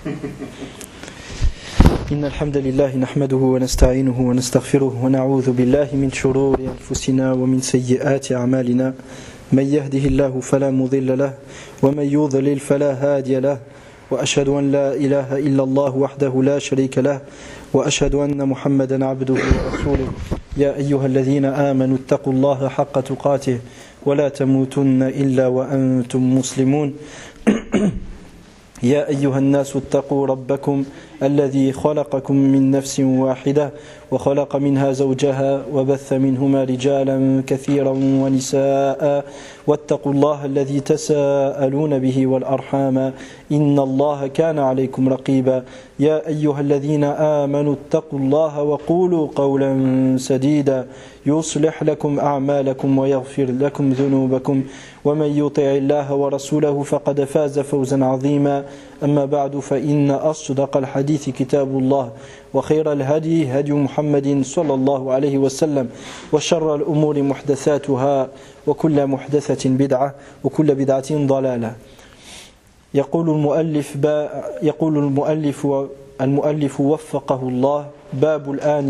إن الحمد لله نحمده ونستعينه ونستغفره ونعوذ بالله من شرور أنفسنا ومن سيئات أعمالنا من يهده الله فلا مضل له ومن يضلل فلا هادي له وأشهد أن لا إله إلا الله وحده لا شريك له وأشهد أن محمدا عبده ورسوله يا أيها الذين آمنوا اتقوا الله حق تقاته ولا تموتن إلا وأنتم مسلمون يا أيها الناس اتقوا ربكم الذي خلقكم من نفس واحدة وخلق منها زوجها وبث منهما رجالا كثيرا ونساء واتقوا الله الذي تساءلون به والأرحام إن الله كان عليكم رقيبا يا أيها الذين آمنوا اتقوا الله وقولوا قولا سديدا يصلح لكم أعمالكم ويغفر لكم ذنوبكم ومن يطع الله ورسوله فقد فاز فوزا عظيما أما بعد فإن أصدق الحديث كتاب الله وخير الهدي هدي محمد صلى الله عليه وسلم وشر الأمور محدثاتها وكل محدثة بدعة وكل بدعة ضلالة يقول المؤلف وفقه الله باب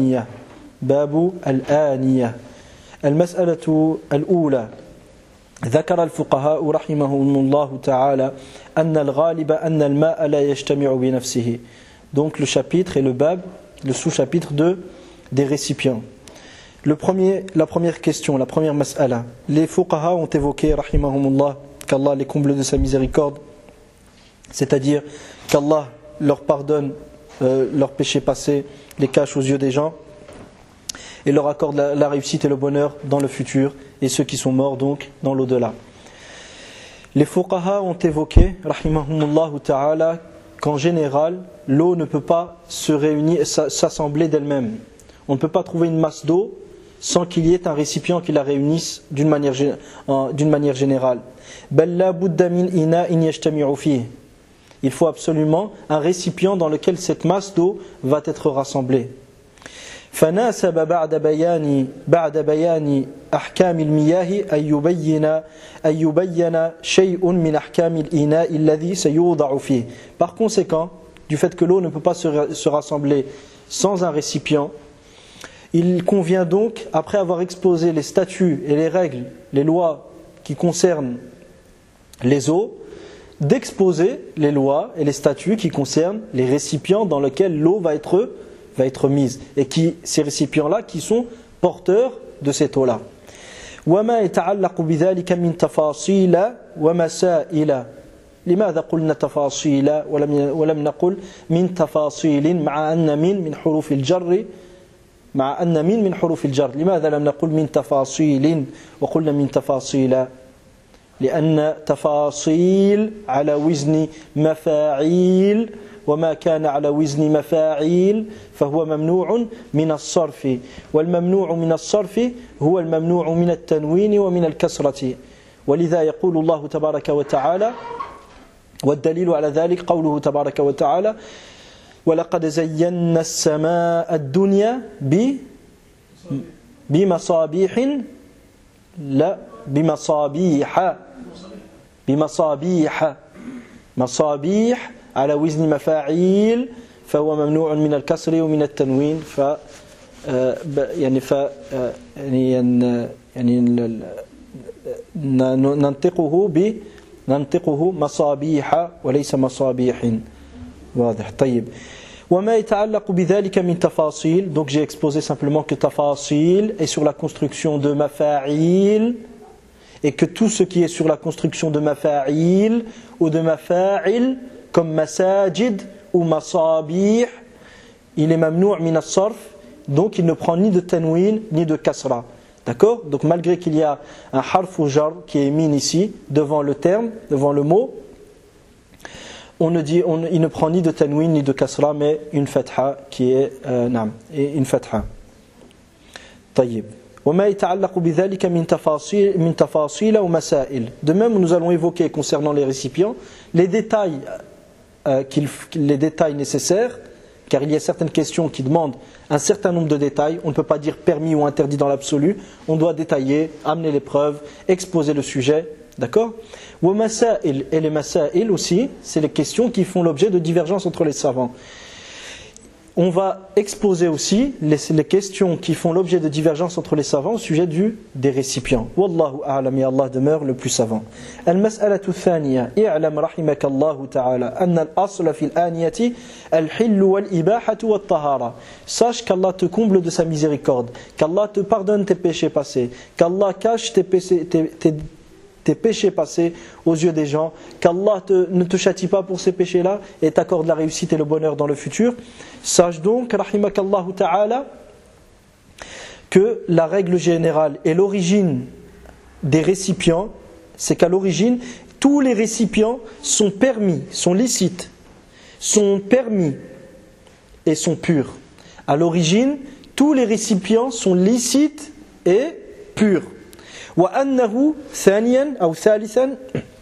الآنية المسألة الأولى ذكر الفقهاء رحمهم الله تعالى أن الغالب أن الماء لا يجتمع بنفسه. Donc le chapitre et le bab, le sous-chapitre des récipients. La première question, la première mas'ala. Les fuqaha ont évoqué, rahimahumullah, qu'Allah les comble de sa miséricorde, c'est-à-dire qu'Allah leur pardonne leurs péchés passés, les cache aux yeux des gens, et leur accorde la réussite et le bonheur dans le futur, et ceux qui sont morts donc dans l'au-delà. Les fuqaha ont évoqué, rahimahumullah ta'ala, qu'en général, l'eau ne peut pas se réunir, s'assembler d'elle-même. On ne peut pas trouver une masse d'eau sans qu'il y ait un récipient qui la réunisse d'une manière générale. Il faut absolument un récipient dans lequel cette masse d'eau va être rassemblée. فناسب بعد بيان أحكام المياه أن يبين شيء من أحكام الإناء الذي سيوضع فيه. Par conséquent, du fait que l'eau ne peut pas se rassembler sans un récipient, il convient donc, après avoir exposé les statuts et les règles, les lois qui concernent les eaux, d'exposer les lois et les statuts qui concernent les récipients dans lesquels l'eau va être mise, et ces récipients-là qui sont porteurs de cette eau-là. وما يتعلق بذلك من تفاصيل ومسائل. لماذا قلنا تفاصيل ولم نقل من تفاصيل مع أن من حروف الجر لماذا لم نقل من تفاصيل وقلنا من تفاصيل؟ لأن تفاصيل على وزن مفاعيل، وما كان على وزن مفاعيل فهو ممنوع من الصرف، والممنوع من الصرف هو الممنوع من التنوين ومن الكسرة. ولذا يقول الله تبارك وتعالى، والدليل على ذلك قوله تبارك وتعالى: ولقد زينا السماء الدنيا بمصابيح على وزن مفاعيل فهو ممنوع من الكسر ومن التنوين ننطقه مصابيح وليس مصابيح. واضح. طيب. وما يتعلق بذلك من تفاصيل. Donc j'ai exposé simplement que tafasil est sur la construction de mafa'il, et que tout ce qui est sur la construction de mafa'il ou de mafa'il comme masajid ou masabih, il est mamnou' min as-sarf, donc il ne prend ni de tanwin ni de kasra. D'accord? Donc malgré qu'il y a un harf ou jar qui est mis ici devant le terme, devant le mot, il ne prend ni de tanwin ni de kasra, mais une fatha qui est une fatha. طيب. وما يتعلق بذلك من تفاصيل ومسائل. De même, nous allons évoquer concernant les récipients les détails nécessaires, car il y a certaines questions qui demandent un certain nombre de détails. On ne peut pas dire permis ou interdit dans l'absolu. On doit détailler, amener les preuves, exposer le sujet, D'accord? Et les masail aussi, c'est les questions qui font l'objet de divergences entre les savants. On va exposer aussi les questions qui font l'objet de divergences entre les savants au sujet des récipients. Wallahu a'lam, ya Allah demeure le plus savant. Al-mas'alatu thaniya, i'lam rahimakallahu ta'ala, anna al-asla fil aniyati al-hillu wal-ibahatu wat-tahara. Sache qu'Allah te comble de sa miséricorde, qu'Allah te pardonne tes péchés passés, qu'Allah cache tes péchés passés aux yeux des gens, qu'Allah ne te châtie pas pour ces péchés-là et t'accorde la réussite et le bonheur dans le futur. Sache donc, rahimakallahu ta'ala, que la règle générale et l'origine des récipients, c'est qu'à l'origine, tous les récipients sont permis, sont licites, sont permis et sont purs. À l'origine, tous les récipients sont licites et purs. وأنه ثانيا أو ثالثا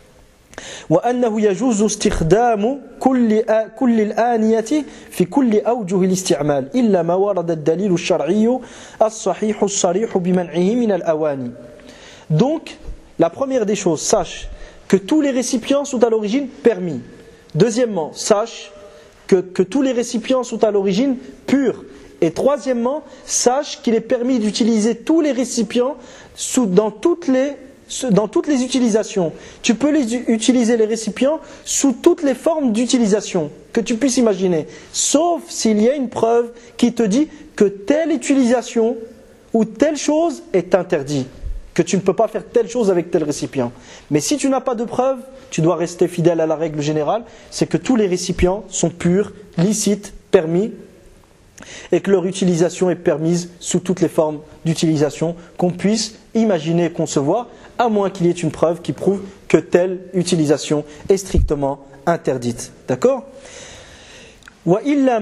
وأنه يجوز استخدام كل الآنية في كل أوجه الاستعمال إلا ما ورد الدليل الشرعي الصحيح الصريح بمنعه من الأواني. Donc, la première des choses, sache que tous les récipients sont à l'origine permis. Deuxièmement, sache que tous les récipients sont à l'origine purs. Et troisièmement, sache qu'il est permis d'utiliser tous les récipients dans toutes les utilisations. Tu peux utiliser les récipients sous toutes les formes d'utilisation que tu puisses imaginer, sauf s'il y a une preuve qui te dit que telle utilisation ou telle chose est interdite, que tu ne peux pas faire telle chose avec tel récipient. Mais si tu n'as pas de preuve, tu dois rester fidèle à la règle générale, c'est que tous les récipients sont purs, licites, permis, et que leur utilisation est permise sous toutes les formes d'utilisation qu'on puisse imaginer et concevoir, à moins qu'il y ait une preuve qui prouve que telle utilisation est strictement interdite. D'accord ? Donc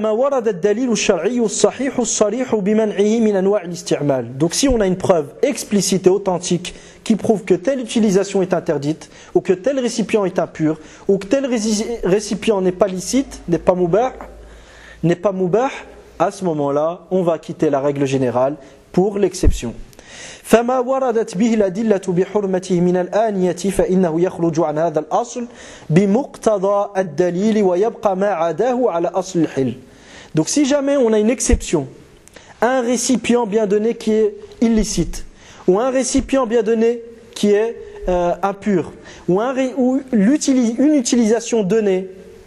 si on a une preuve explicite et authentique qui prouve que telle utilisation est interdite, ou que tel récipient est impur, ou que tel récipient n'est pas licite, n'est pas mubah, à ce moment-là, on va quitter la règle générale pour l'exception. فما وردت به الأدلة بحرمته من الآنية فإنه يخرج عن هذا الأصل بمقتضى الدليل ويبقى ما عداه على أصل الحل. Donc si jamais on a une exception, un récipient bien donné qui est illicite, ou un récipient bien donné qui est impur, ou une utilisation donnée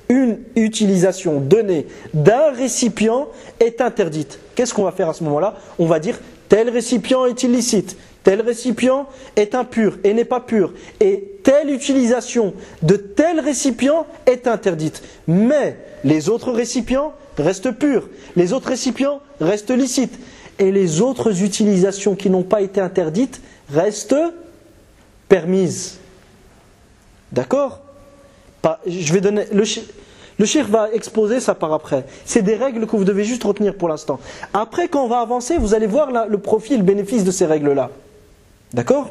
d'un récipient est interdite. Qu'est-ce qu'on va faire à ce moment-là? On va dire tel récipient est illicite, tel récipient est impur et n'est pas pur, et telle utilisation de tel récipient est interdite. Mais les autres récipients restent purs, les autres récipients restent licites, et les autres utilisations qui n'ont pas été interdites restent permises. D'accord? Je vais donner le cheikh va exposer ça par après. C'est des règles que vous devez juste retenir pour l'instant. Après, quand on va avancer, vous allez voir le profit, le bénéfice de ces règles-là. D'accord?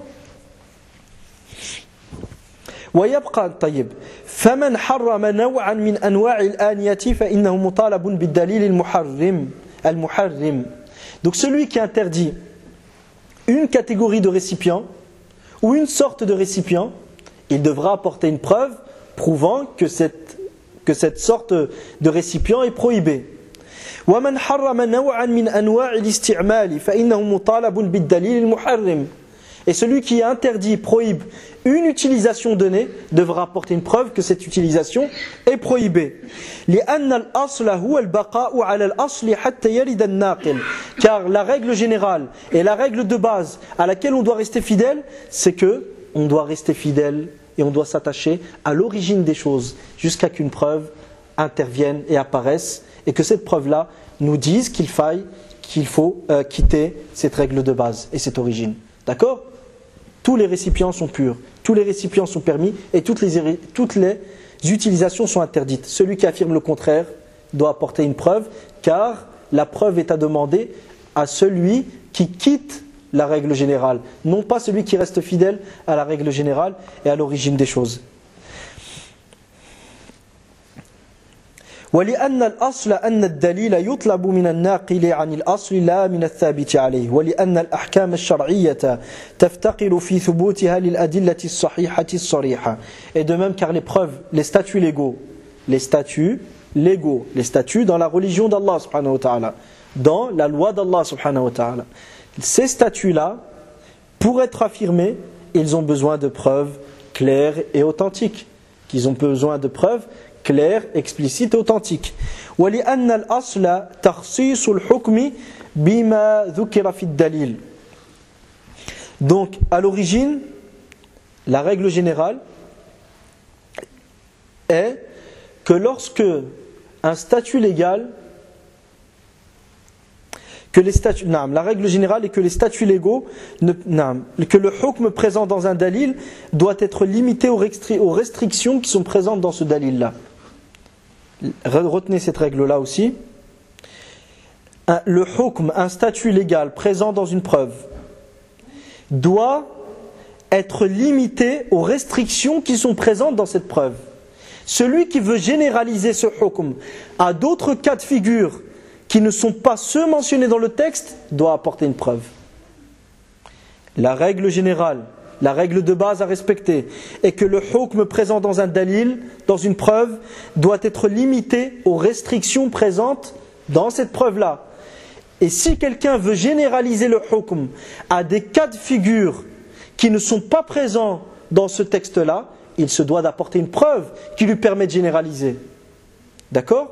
ويبقى طيب فمن حرم نوعا من أنواع الآنية فإنه مطالب بالدليل المحرم. Donc celui qui interdit une catégorie de récipients ou une sorte de récipient, il devra apporter une preuve prouvant que cette sorte de récipient est prohibée. ومن حرم نوعا من أنواع الاستعمال فإنه مطالب بالدليل المحرم. Et celui qui interdit, prohibe une utilisation donnée devra apporter une preuve que cette utilisation est prohibée. لأن الأصل هو البقاء على الأصل حتى يرد الناقل. Car la règle générale et la règle de base à laquelle on doit rester fidèle, c'est que on doit rester fidèle et on doit s'attacher à l'origine des choses jusqu'à qu'une preuve intervienne et apparaisse, et que cette preuve-là nous dise qu'il faut quitter cette règle de base et cette origine. D'accord? Tous les récipients sont purs, tous les récipients sont permis et toutes les utilisations sont interdites. Celui qui affirme le contraire doit apporter une preuve, car la preuve est à demander à celui qui quitte la règle générale, non pas celui qui reste fidèle à la règle générale et à l'origine des choses. ولأن الأصل أن الدليل يطلب من الناقل عن الأصل لا من الثابت عليه ولأن الأحكام الشرعية تفتقر في ثبوتها للأدلة الصحيحة الصريحة. Et de même car les preuves, les statuts légaux dans la religion d'Allah subhanahu wa ta'ala, dans la loi d'Allah subhanahu wa ta'ala, ces statuts-là, pour être affirmés, ils ont besoin de preuves claires et authentiques. Ils ont besoin de preuves claires, explicites et authentiques. وَلِأَنَّ الْأَصْلَ تَخْصِيصُ الْحُكْمِ بِمَا ذُكِرَ فِي الدَّلِيلِ. Donc, à l'origine, la règle générale est que lorsque un statut légal, la règle générale est que les statuts légaux, que le hukm présent dans un dalil doit être limité aux restrictions qui sont présentes dans ce dalil-là. Retenez cette règle-là aussi. Le hukm, un statut légal présent dans une preuve, doit être limité aux restrictions qui sont présentes dans cette preuve. Celui qui veut généraliser ce hukm à d'autres cas de figure qui ne sont pas ceux mentionnés dans le texte, doit apporter une preuve. La règle générale, la règle de base à respecter, est que le hukm présent dans un dalil, dans une preuve, doit être limité aux restrictions présentes dans cette preuve-là. Et si quelqu'un veut généraliser le hukm à des cas de figure qui ne sont pas présents dans ce texte-là, il se doit d'apporter une preuve qui lui permet de généraliser. D'accord ?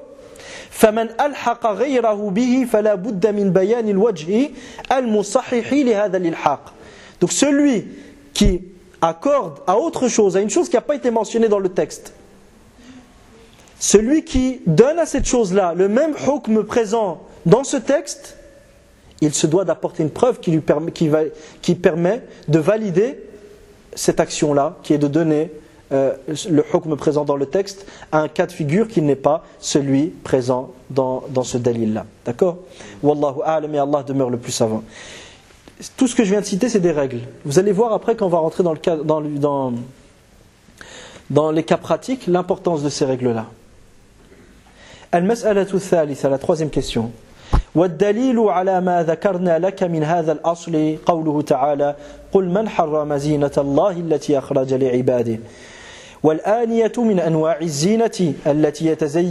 فمن ألحق غيره به فلا بد من بيان الوجه المصحح لهذا الإلحاق. Donc celui qui accorde à autre chose, à une chose qui n'a pas été mentionnée dans le texte, celui qui donne à cette chose-là le même hukm présent dans ce texte, il se doit d'apporter une preuve qui permet de valider cette action-là, qui est de donner le hukm présent dans le texte à un cas de figure qui n'est pas celui présent dans ce dalil-là. D'accord ? Wallahu a'lam, et Allah demeure le plus savant. Tout ce que je viens de citer, c'est des règles. Vous allez voir après, quand on va rentrer dans les cas pratiques, l'importance de ces règles-là. Al-mas'alatu thalitha, la troisième question. والدليل على ما ذكرنا لك من هذا الأصل قوله تعالى قل من حرم زينة الله التي أخرج لعباده والآنية من أنواع الزينة التي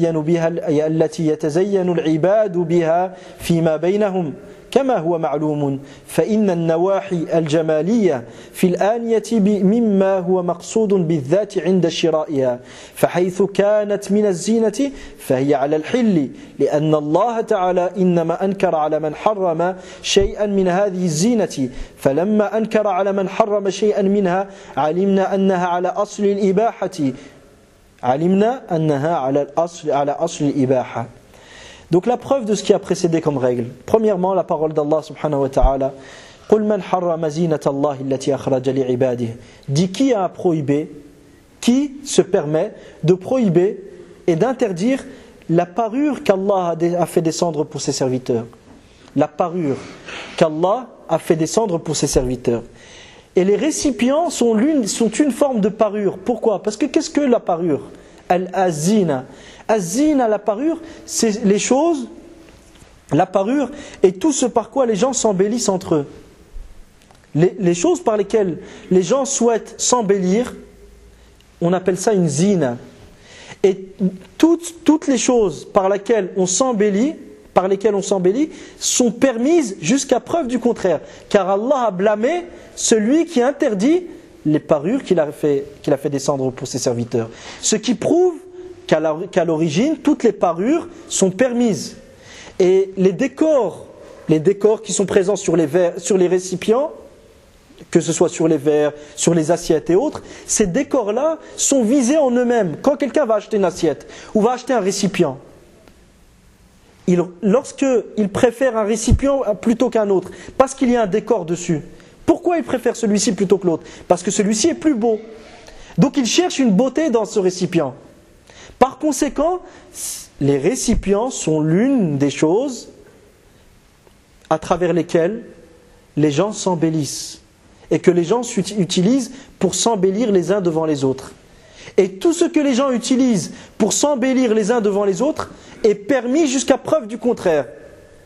يتزين العباد بها فيما بينهم كما هو معلوم فإن النواحي الجمالية في الآنية مما هو مقصود بالذات عند شرائها فحيث كانت من الزينة فهي على الحل لأن الله تعالى إنما أنكر على من حرم شيئا من هذه الزينة فلما أنكر على من حرم شيئا منها علمنا أنها على أصل الإباحة. Donc la preuve de ce qui a précédé comme règle. Premièrement, la parole d'Allah subhanahu wa ta'ala. قُلْ مَنْ حَرَّمَ زِينَةَ اللَّهِ الَّتِي أَخْرَجَ لِعِبَادِهِ. Dit qui a prohibé, qui se permet de prohiber et d'interdire la parure qu'Allah a fait descendre pour ses serviteurs. La parure qu'Allah a fait descendre pour ses serviteurs. Et les récipients sont une forme de parure. Pourquoi ? Parce que qu'est-ce que la parure ? Al-azina. Azina, la parure, c'est les choses, la parure et tout ce par quoi les gens s'embellissent entre eux. Les choses par lesquelles les gens souhaitent s'embellir, on appelle ça une zina. Et toutes les choses par lesquelles on s'embellit sont permises jusqu'à preuve du contraire. Car Allah a blâmé celui qui interdit les parures qu'il a fait descendre pour ses serviteurs. Ce qui prouve qu'à l'origine, toutes les parures sont permises. Et les décors qui sont présents sur les verres, sur les récipients, que ce soit sur les verres, sur les assiettes et autres, ces décors-là sont visés en eux-mêmes. Quand quelqu'un va acheter une assiette ou va acheter un récipient, lorsqu'il préfère un récipient plutôt qu'un autre, parce qu'il y a un décor dessus, pourquoi il préfère celui-ci plutôt que l'autre ? Parce que celui-ci est plus beau. Donc il cherche une beauté dans ce récipient. Par conséquent, les récipients sont l'une des choses à travers lesquelles les gens s'embellissent et que les gens utilisent pour s'embellir les uns devant les autres. Et tout ce que les gens utilisent pour s'embellir les uns devant les autres est permis jusqu'à preuve du contraire. D'accord ?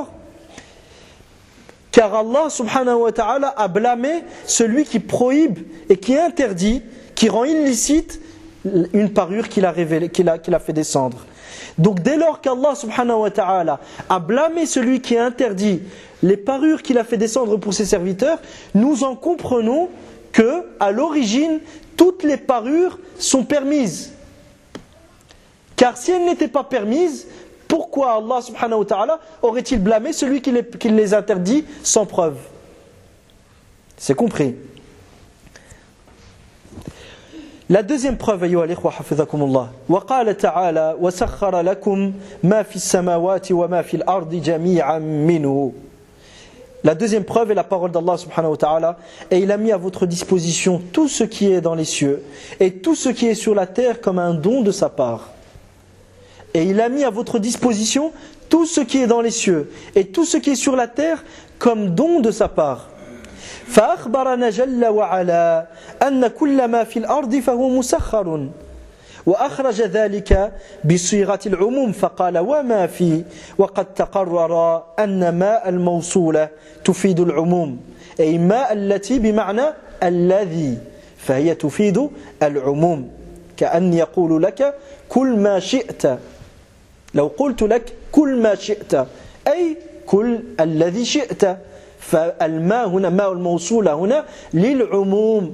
Car Allah subhanahu wa ta'ala a blâmé celui qui prohibe et qui interdit, qui rend illicite une parure qu'il a révélée, qu'il a fait descendre. Donc dès lors qu'Allah subhanahu wa ta'ala a blâmé celui qui a interdit les parures qu'il a fait descendre pour ses serviteurs, nous en comprenons que à l'origine toutes les parures sont permises. Car si elles n'étaient pas permises, pourquoi Allah subhanahu wa ta'ala aurait-il blâmé celui qui les interdit sans preuve? C'est compris. La deuxième preuve, ayyuha al-ikhwa hafizakumullah. Wa qala ta'ala wa sakhkhara lakum ma fi as-samawati wa ma fi al-ardi jami'an minhu. La deuxième preuve est la parole d'Allah subhanahu wa ta'ala, et il a mis à votre disposition tout ce qui est dans les cieux et tout ce qui est sur la terre comme un don de sa part. Et il a mis à votre disposition tout ce qui est dans les cieux et tout ce qui est sur la terre comme don de sa part. فأخبرنا جل وعلا أن كل ما في الأرض فهو مسخر وأخرج ذلك بصيغة العموم فقال وما في وقد تقرر أن ماء الموصولة تفيد العموم أي ماء التي بمعنى الذي فهي تفيد العموم كأن يقول لك كل ما شئت لو قلت لك كل ما شئت أي كل الذي شئت فالماء هنا ماء الموصولة هنا للعموم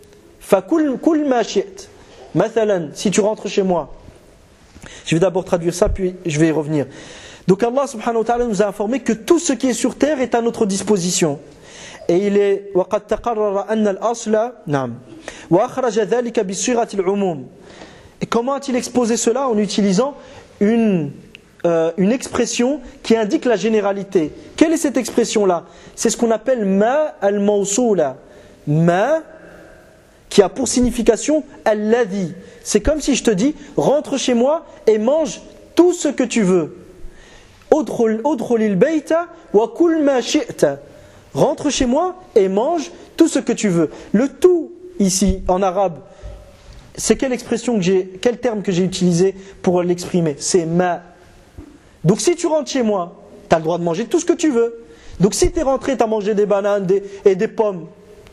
فكل ما شئت. مثلا, si tu rentres chez moi, je vais d'abord traduire ça puis je vais y revenir. Donc Allah subhanahu wa ta'ala nous a informé que tout ce qui est sur terre est à notre disposition. Et il est وقد تقرر أن الأصل نعم وأخرج ذلك بصيغة العموم. Et comment a-t-il exposé cela? En utilisant une expression qui indique la généralité. Quelle est cette expression-là? C'est ce qu'on appelle ma al-mawsoula. Ma qui a pour signification alladhi. C'est comme si je te dis rentre chez moi et mange tout ce que tu veux. Udkhulil bayta wa kul ma shi'ta. Rentre chez moi et mange tout ce que tu veux. Le tout ici en arabe, c'est quelle expression quel terme que j'ai utilisé pour l'exprimer? C'est ma. Donc si tu rentres chez moi, tu as le droit de manger tout ce que tu veux. Donc si tu es rentré, tu as mangé des bananes et des pommes.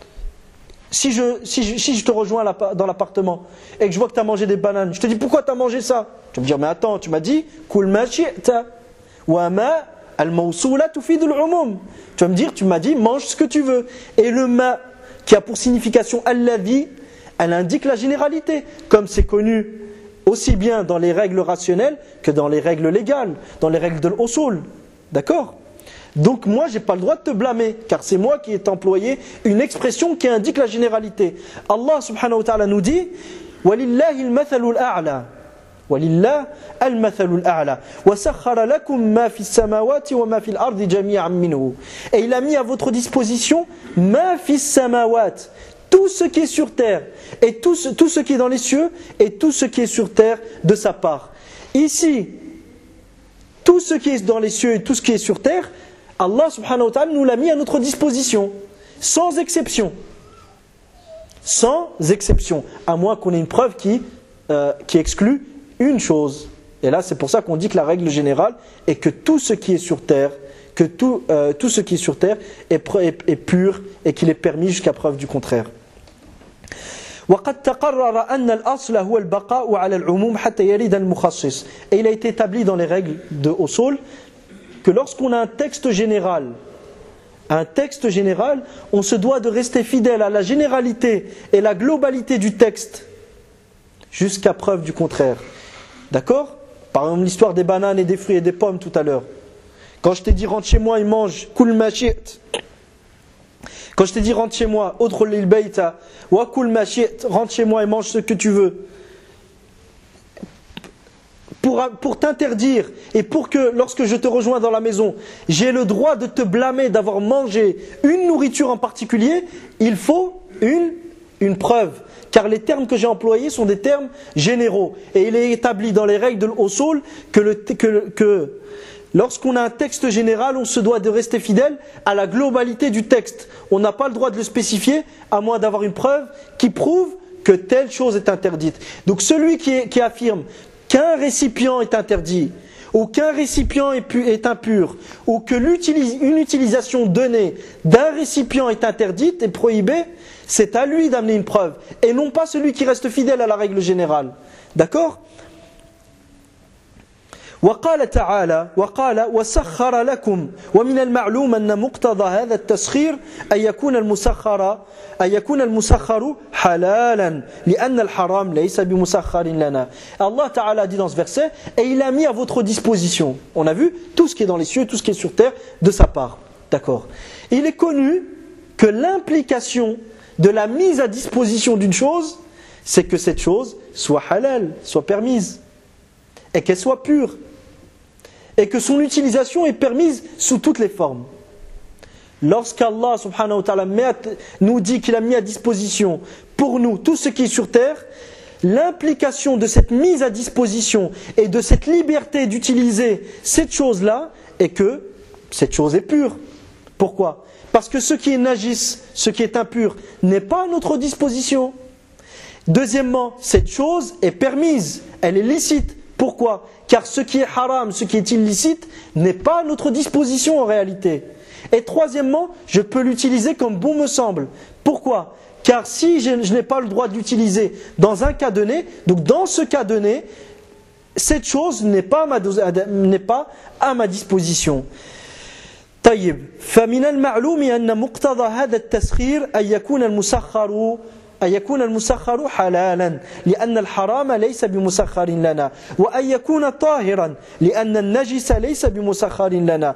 Si je te rejoins dans l'appartement et que je vois que tu as mangé des bananes, je te dis pourquoi tu as mangé ça? Tu vas me dire mais attends, tu m'as dit kul ma shi'ta wa ma al-mawsoula tufidul umum. Tu vas me dire, tu m'as dit mange ce que tu veux. Et le ma qui a pour signification alladhi, elle indique la généralité, comme c'est connu aussi bien dans les règles rationnelles que dans les règles légales, dans les règles de l'usul. D'accord? Donc moi, j'ai pas le droit de te blâmer, car c'est moi qui ai employé une expression qui indique la généralité. Allah subhanahu wa ta'ala nous dit وَلِلَّهِ الْمَثَلُ الْأَعْلَى وَلِلَّهِ الْمَثَلُ الْأَعْلَى وَسَخَّرَ لَكُم مَّا فِي السَّمَاوَاتِ وَمَا فِي الْأَرْضِ جَمِيعًا مِّنْهُ. Et il a mis à votre disposition مَا فِي السَّمَاوَاتِ, tout ce qui est sur terre, et tout ce qui est dans les cieux, et tout ce qui est sur terre de sa part. Ici, tout ce qui est dans les cieux et tout ce qui est sur terre, Allah subhanahu wa ta'ala nous l'a mis à notre disposition, sans exception. Sans exception, à moins qu'on ait une preuve qui exclut une chose. Et là, c'est pour ça qu'on dit que la règle générale est que tout ce qui est sur terre, tout ce qui est sur terre est pur et qu'il est permis jusqu'à preuve du contraire. وقد تقرر أن الأصل هو البقاء على العموم حتى يرد المخصص. Et il a été établi dans les règles de usul que lorsqu'on a un texte général, on se doit de rester fidèle à la généralité et la globalité du texte jusqu'à preuve du contraire. D'accord? Par exemple l'histoire des bananes et des fruits et des pommes tout à l'heure. Quand je t'ai dit rentre chez moi et mange kul ma shi't. Quand je t'ai dit rentre chez moi, udkhulil bayta wa kul ma shi't, rentre chez moi et mange ce que tu veux. Pour t'interdire et pour que lorsque je te rejoins dans la maison, j'ai le droit de te blâmer d'avoir mangé une nourriture en particulier, il faut une preuve. Car les termes que j'ai employés sont des termes généraux. Et il est établi dans les règles de l'usul que lorsqu'on a un texte général, on se doit de rester fidèle à la globalité du texte. On n'a pas le droit de le spécifier, à moins d'avoir une preuve qui prouve que telle chose est interdite. Donc celui qui affirme qu'un récipient est interdit, ou qu'un récipient est impur, ou que une utilisation donnée d'un récipient est interdite et prohibée, c'est à lui d'amener une preuve, et non pas celui qui reste fidèle à la règle générale. D'accord ? وقال تعالى وسخر لكم ومن المعلوم أن مقتضى هذا التسخير أن يكون المسخر حلالا لأن الحرام ليس بمسخر لنا. Allah Ta'ala dit dans ce verset, et il a mis à votre disposition, on a vu tout ce qui est dans les cieux, tout ce qui est sur terre de sa part. D'accord. Il est connu que l'implication de la mise à disposition d'une chose, c'est que cette chose soit halal, soit permise, et qu'elle soit pure, et que son utilisation est permise sous toutes les formes. Lorsqu'Allah subhanahu wa ta'ala nous dit qu'il a mis à disposition pour nous tout ce qui est sur terre, l'implication de cette mise à disposition et de cette liberté d'utiliser cette chose-là est que cette chose est pure. Pourquoi ? Parce que ce qui est najis, ce qui est impur, n'est pas à notre disposition. Deuxièmement, cette chose est permise, elle est licite. Pourquoi ? Car ce qui est haram, ce qui est illicite, n'est pas à notre disposition en réalité. Et troisièmement, je peux l'utiliser comme bon me semble. Pourquoi ? Car si je n'ai pas le droit de l'utiliser dans un cas donné, donc dans ce cas donné, cette chose n'est pas à ma disposition. طيب فمن المعلوم أن مقتضى هذا التسخير أن يكون المسخر حلالا لأن الحرام ليس بمسخر لنا وأن يكون طاهرا لأن النجس ليس بمسخر لنا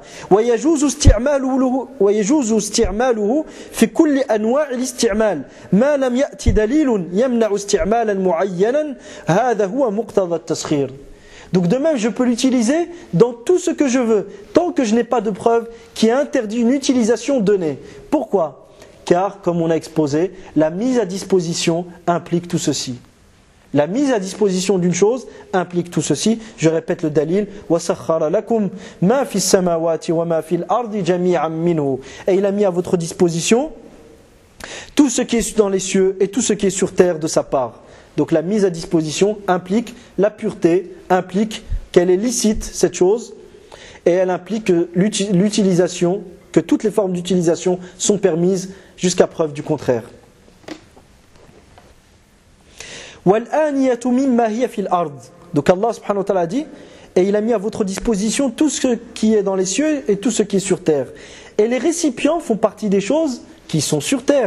ويجوز استعماله في كل أنواع الاستعمال ما لم يأتي دليل يمنع استعمالا معينا هذا هو مقتضى التسخير. Donc de même, je peux l'utiliser dans tout ce que je veux, tant que je n'ai pas de preuve qui interdit une utilisation donnée. Pourquoi ? Car, comme on a exposé, la mise à disposition implique tout ceci. La mise à disposition d'une chose implique tout ceci. Je répète le dalil. وَسَخَّرَ لَكُمْ مَا فِي السَّمَاوَاتِ وَمَا فِي الْأَرْضِ جَمِيعًا مِّنْهُ. Et il a mis à votre disposition tout ce qui est dans les cieux et tout ce qui est sur terre de sa part. Donc la mise à disposition implique la pureté, implique qu'elle est licite, cette chose, et elle implique que l'utilisation, que toutes les formes d'utilisation sont permises jusqu'à preuve du contraire. Donc Allah subhanahu wa ta'ala dit, et il a mis à votre disposition tout ce qui est dans les cieux et tout ce qui est sur terre. Et les récipients font partie des choses qui sont sur terre.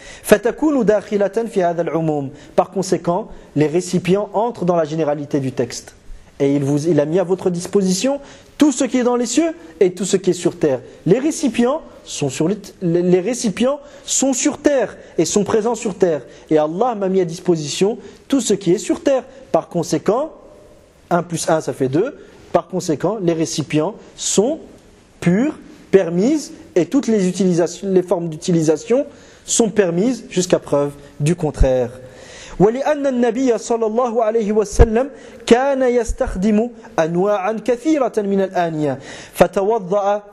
Par conséquent, les récipients entrent dans la généralité du texte. Et il a mis à votre disposition tout ce qui est dans les cieux et tout ce qui est sur terre. Les récipients sont sur terre et sont présents sur terre. Et Allah m'a mis à disposition tout ce qui est sur terre. Par conséquent, 1 plus 1 ça fait 2. Par conséquent, les récipients sont purs, permises, et toutes les formes d'utilisation sont permises jusqu'à preuve du contraire. ولأن النبي صلى الله عليه وسلم كان يستخدم أنواعا كثيرة من الآنية فتوضأ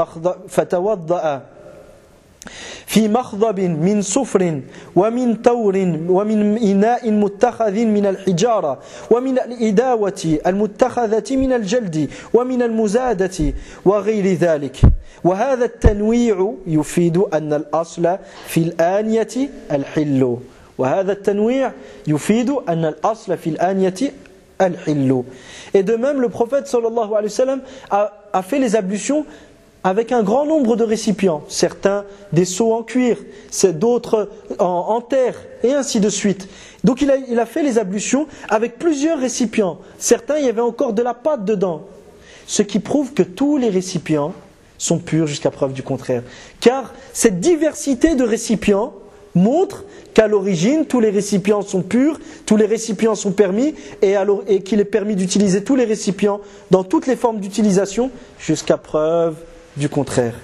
في مخضب من صفر ومن تور ومن إناء متخذ من الحجارة ومن الإداوة المتخذة من الجلد ومن المزادة وغير ذلك وهذا التنويع يفيد أن الأصل في الآنية الحل وهذا التنويع يفيد أن الأصل في الآنية الحل. Et de même, le prophète sallallahu alayhi wa sallam a fait les ablutions avec un grand nombre de récipients, certains des seaux en cuir, d'autres en terre, et ainsi de suite. Donc il a fait les ablutions avec plusieurs récipients. Certains, il y avait encore de la pâte dedans. Ce qui prouve que tous les récipients sont purs jusqu'à preuve du contraire. Car cette diversité de récipients montre qu'à l'origine, tous les récipients sont purs, tous les récipients sont permis, et qu'il est permis d'utiliser tous les récipients dans toutes les formes d'utilisation jusqu'à preuve du contraire.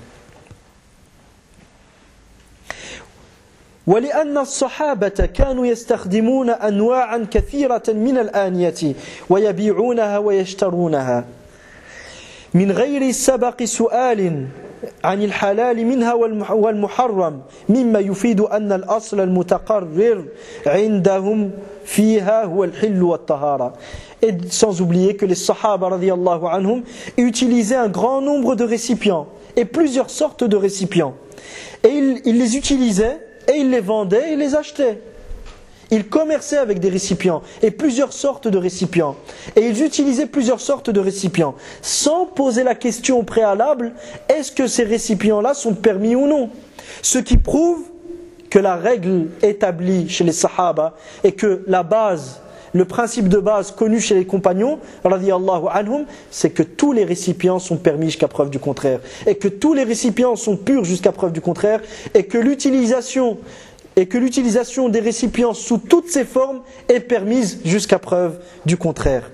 ولأن الصحابة كانوا يستخدمون أنواعا كثيرة من الآنية ويبيعونها ويشترونها من غير سبق سؤال عن الحلال منها والمحرم مما يفيد أن الأصل المتقرر عندهم فيها هو الحل والطهارة. Et sans oublier que les Sahaba radiyallahu anhum utilisaient un grand nombre de récipients et plusieurs sortes de récipients. Et ils les utilisaient et ils les vendaient et les achetaient. Ils commerçaient avec des récipients et plusieurs sortes de récipients. Et ils utilisaient plusieurs sortes de récipients sans poser la question au préalable, est-ce que ces récipients-là sont permis ou non? Ce qui prouve que la règle établie chez les Sahaba et que la base, le principe de base connu chez les compagnons, radiyallahu anhum, c'est que tous les récipients sont permis jusqu'à preuve du contraire. Et que tous les récipients sont purs jusqu'à preuve du contraire. Et que l'utilisation des récipients sous toutes ses formes est permise jusqu'à preuve du contraire.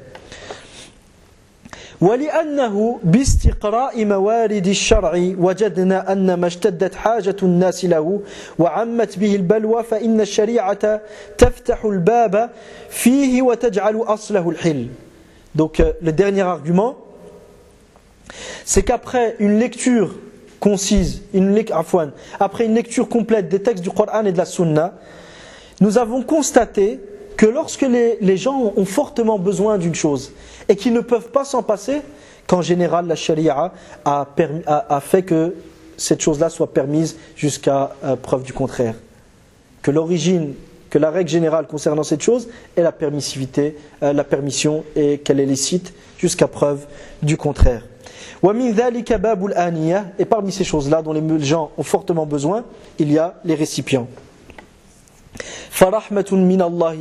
ولأنه باستقراء موارد الشرع وجدنا أن ما اشتدت حاجة الناس له وعمت به البلوى فإن الشريعة تفتح الباب فيه وتجعل أصله الحل. Donc le dernier argument, c'est qu'après une lecture concise, après une lecture complète des textes du Coran et de la Sunna, nous avons constaté que lorsque les gens ont fortement besoin d'une chose et qu'ils ne peuvent pas s'en passer, qu'en général la charia a fait que cette chose-là soit permise jusqu'à preuve du contraire. Que la règle générale concernant cette chose est la permissivité, la permission, et qu'elle est licite jusqu'à preuve du contraire. Et parmi ces choses-là dont les gens ont fortement besoin, il y a les récipients. فرحمة من الله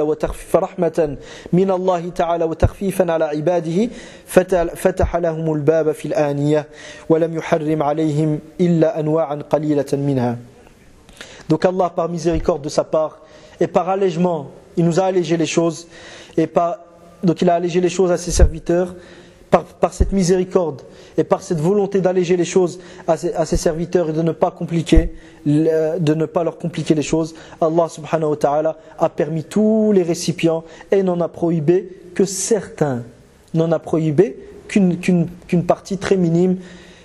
تعالى وتخفيفا على عباده فتح لهم الباب في الآنية ولم يحرم عليهم إلا أنواعا قليلة منها. Donc Allah, par miséricorde de sa part et par allègement, il nous a allégé les choses, donc il a allégé les choses à ses serviteurs par cette miséricorde et par cette volonté d'alléger les choses à ses serviteurs et de ne pas leur compliquer les choses. Allah subhanahu wa ta'ala a permis tous les récipients et n'en a prohibé que certains, n'en a prohibé qu'une partie très minime,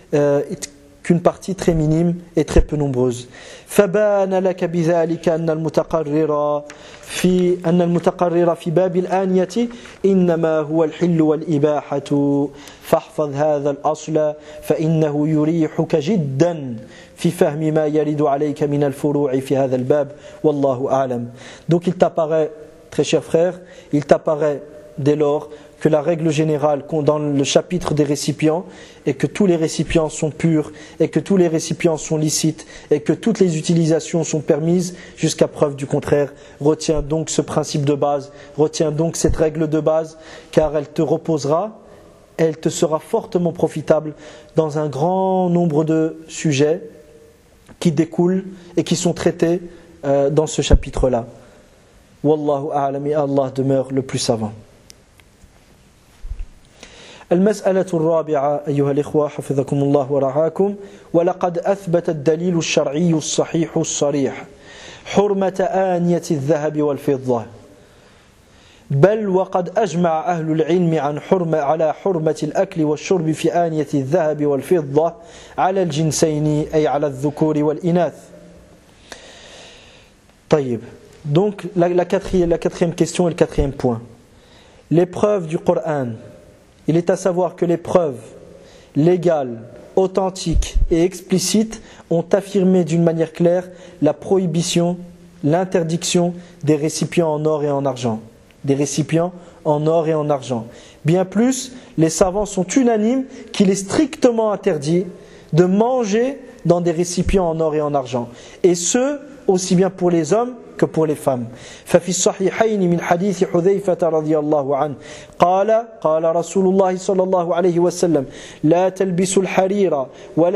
et très peu nombreuse. فبان لك بذلك أن المتقرر في باب الآنية إنما هو الحل والإباحة فاحفظ هذا الأصل فإنه يريحك جدا في فهم ما يرد عليك من الفروع في هذا الباب والله أعلم. Donc il t'apparaît, très cher frère, il t'apparaît dès lors que la règle générale dans le chapitre des récipients est que tous les récipients sont purs et que tous les récipients sont licites et que toutes les utilisations sont permises jusqu'à preuve du contraire. Retiens donc ce principe de base, retiens donc cette règle de base, car elle te reposera, elle te sera fortement profitable dans un grand nombre de sujets qui découlent et qui sont traités dans ce chapitre-là. Wallahu a'lam, et Allah demeure le plus savant. المسألة الرابعة أيها الإخوة حفظكم الله ورعاكم ولقد أثبت الدليل الشرعي الصحيح الصريح حرمة آنية الذهب والفضة بل وقد أجمع أهل العلم على حرمة الأكل والشرب في آنية الذهب والفضة على الجنسين أي على الذكور والإناث. طيب, donc la quatrième question et le quatrième point. Les preuves du Coran. Il est à savoir que les preuves légales, authentiques et explicites ont affirmé d'une manière claire la prohibition, l'interdiction des récipients en or et en argent. Des récipients en or et en argent. Bien plus, les savants sont unanimes qu'il est strictement interdit de manger dans des récipients en or et en argent. Et ce, aussi bien pour les hommes que pour les femmes. ففي الصحيحين من حديث حذيفة رضي الله عنه قال رسول الله صلى الله عليه وسلم لا تلبسوا الحرير ولا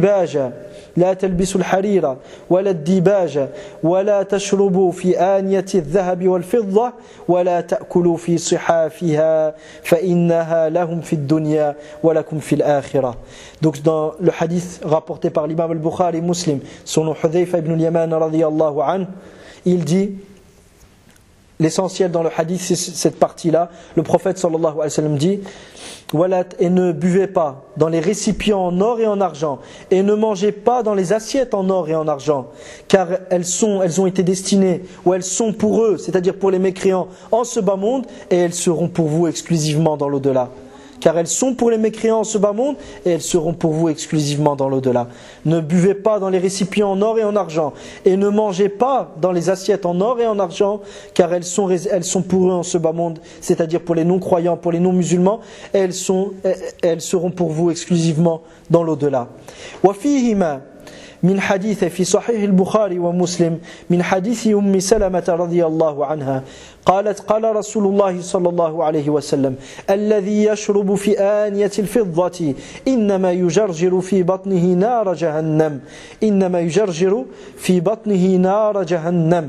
الديباج ولا تشربوا في آنية الذهب والفضة ولا تأكلوا في صحافها فإنها لهم في الدنيا ولكم في الآخرة. Donc dans le hadith rapporté par l'imam al-Bukhari Muslim, son nom Hudhayfa ibn al-Yaman radiyallahu anhu, il dit l'essentiel dans le hadith, c'est cette partie-là. Le prophète sallallahu alayhi wa sallam dit: et ne buvez pas dans les récipients en or et en argent, et ne mangez pas dans les assiettes en or et en argent, car elles ont été destinées, ou elles sont pour eux, c'est-à-dire pour les mécréants en ce bas monde, et elles seront pour vous exclusivement dans l'au-delà. Car elles sont pour les mécréants en ce bas monde, et elles seront pour vous exclusivement dans l'au-delà. Ne buvez pas dans les récipients en or et en argent, et ne mangez pas dans les assiettes en or et en argent, car elles sont pour eux en ce bas monde, c'est-à-dire pour les non-croyants, pour les non-musulmans, et elles seront pour vous exclusivement dans l'au-delà. وفيهما من حديث في صحيح البخاري ومسلم من حديث أم سلمة رضي الله عنها قالت: قال رسول الله صلى الله عليه وسلم: الذي يشرب في آنية الفضة إنما يجرجر في بطنه نار جهنم إنما يجرجر في بطنه نار جهنم.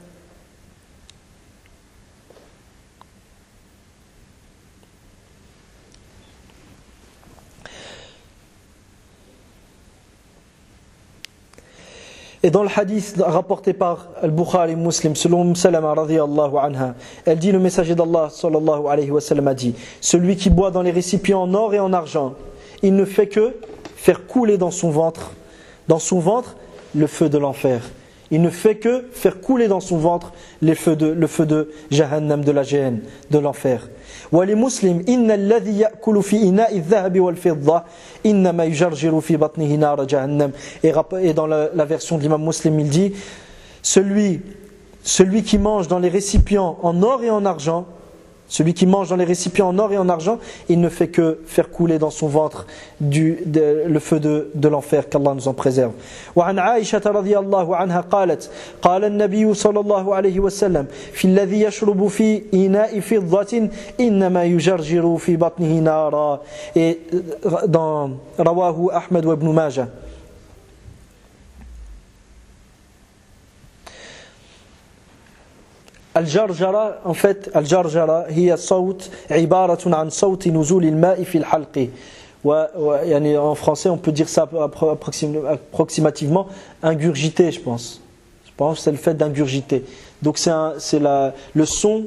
Et dans le hadith rapporté par Al-Bukhari Muslim, selon Salama radiyallahu anha, elle dit: le messager d'Allah sallallahu alayhi wa sallam a dit: celui qui boit dans les récipients en or et en argent, il ne fait que faire couler dans son ventre le feu de l'enfer. Il ne fait que faire couler dans son ventre le feu de Jahannam, de la géhenne, de l'enfer. ولمسلم إن الذي يأكل في إناء الذهب والفضة إنما يجرجر في بطنه نار جهنم. Et dans la version de l'imam Muslim, il dit: celui qui mange dans les récipients en or et en argent, il ne fait que faire couler dans son ventre le feu de l'enfer, qu'Allah nous en préserve. وعن عائشة رضي الله عنها قالت: قال النبي صلى الله عليه وسلم: في الذي يشرب في إناء فضة إنما يجرجر في بطنه نارا. Et dans رواه أحمد وابن ماجه. الجرجرة en fait الجرجرة هي صوت عبارة عن صوت نزول الماء في الحلق. يعني en français on peut dire ça approximativement ingurgiter, je pense que c'est le fait d'ingurgiter. Donc c'est le son.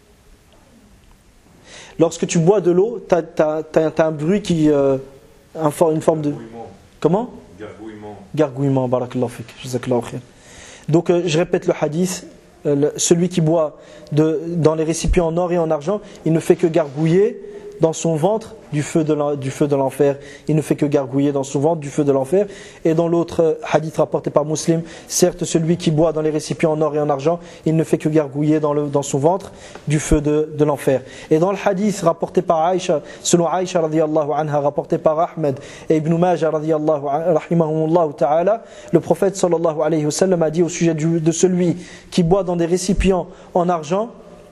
Lorsque tu bois de l'eau, t'as un bruit qui une forme de comment? Gargouillement. Barakallahu fik, jazakallahu khair. Donc je répète le hadith. Celui qui boit dans les récipients en or et en argent, il ne fait que gargouiller dans son ventre du feu de l'enfer. Il ne fait que gargouiller dans son ventre du feu de l'enfer. Et dans l'autre hadith rapporté par Muslim, certes celui qui boit dans les récipients en or et en argent, il ne fait que gargouiller dans son ventre du feu de l'enfer. Et dans le hadith rapporté par Aïcha, selon Aïcha radiyallahu anha, rapporté par Ahmed et Ibn Majah radiyallahu rahimahumullah ta'ala, le prophète sallallahu alayhi wa sallam a dit au sujet de celui qui boit dans des récipients en argent,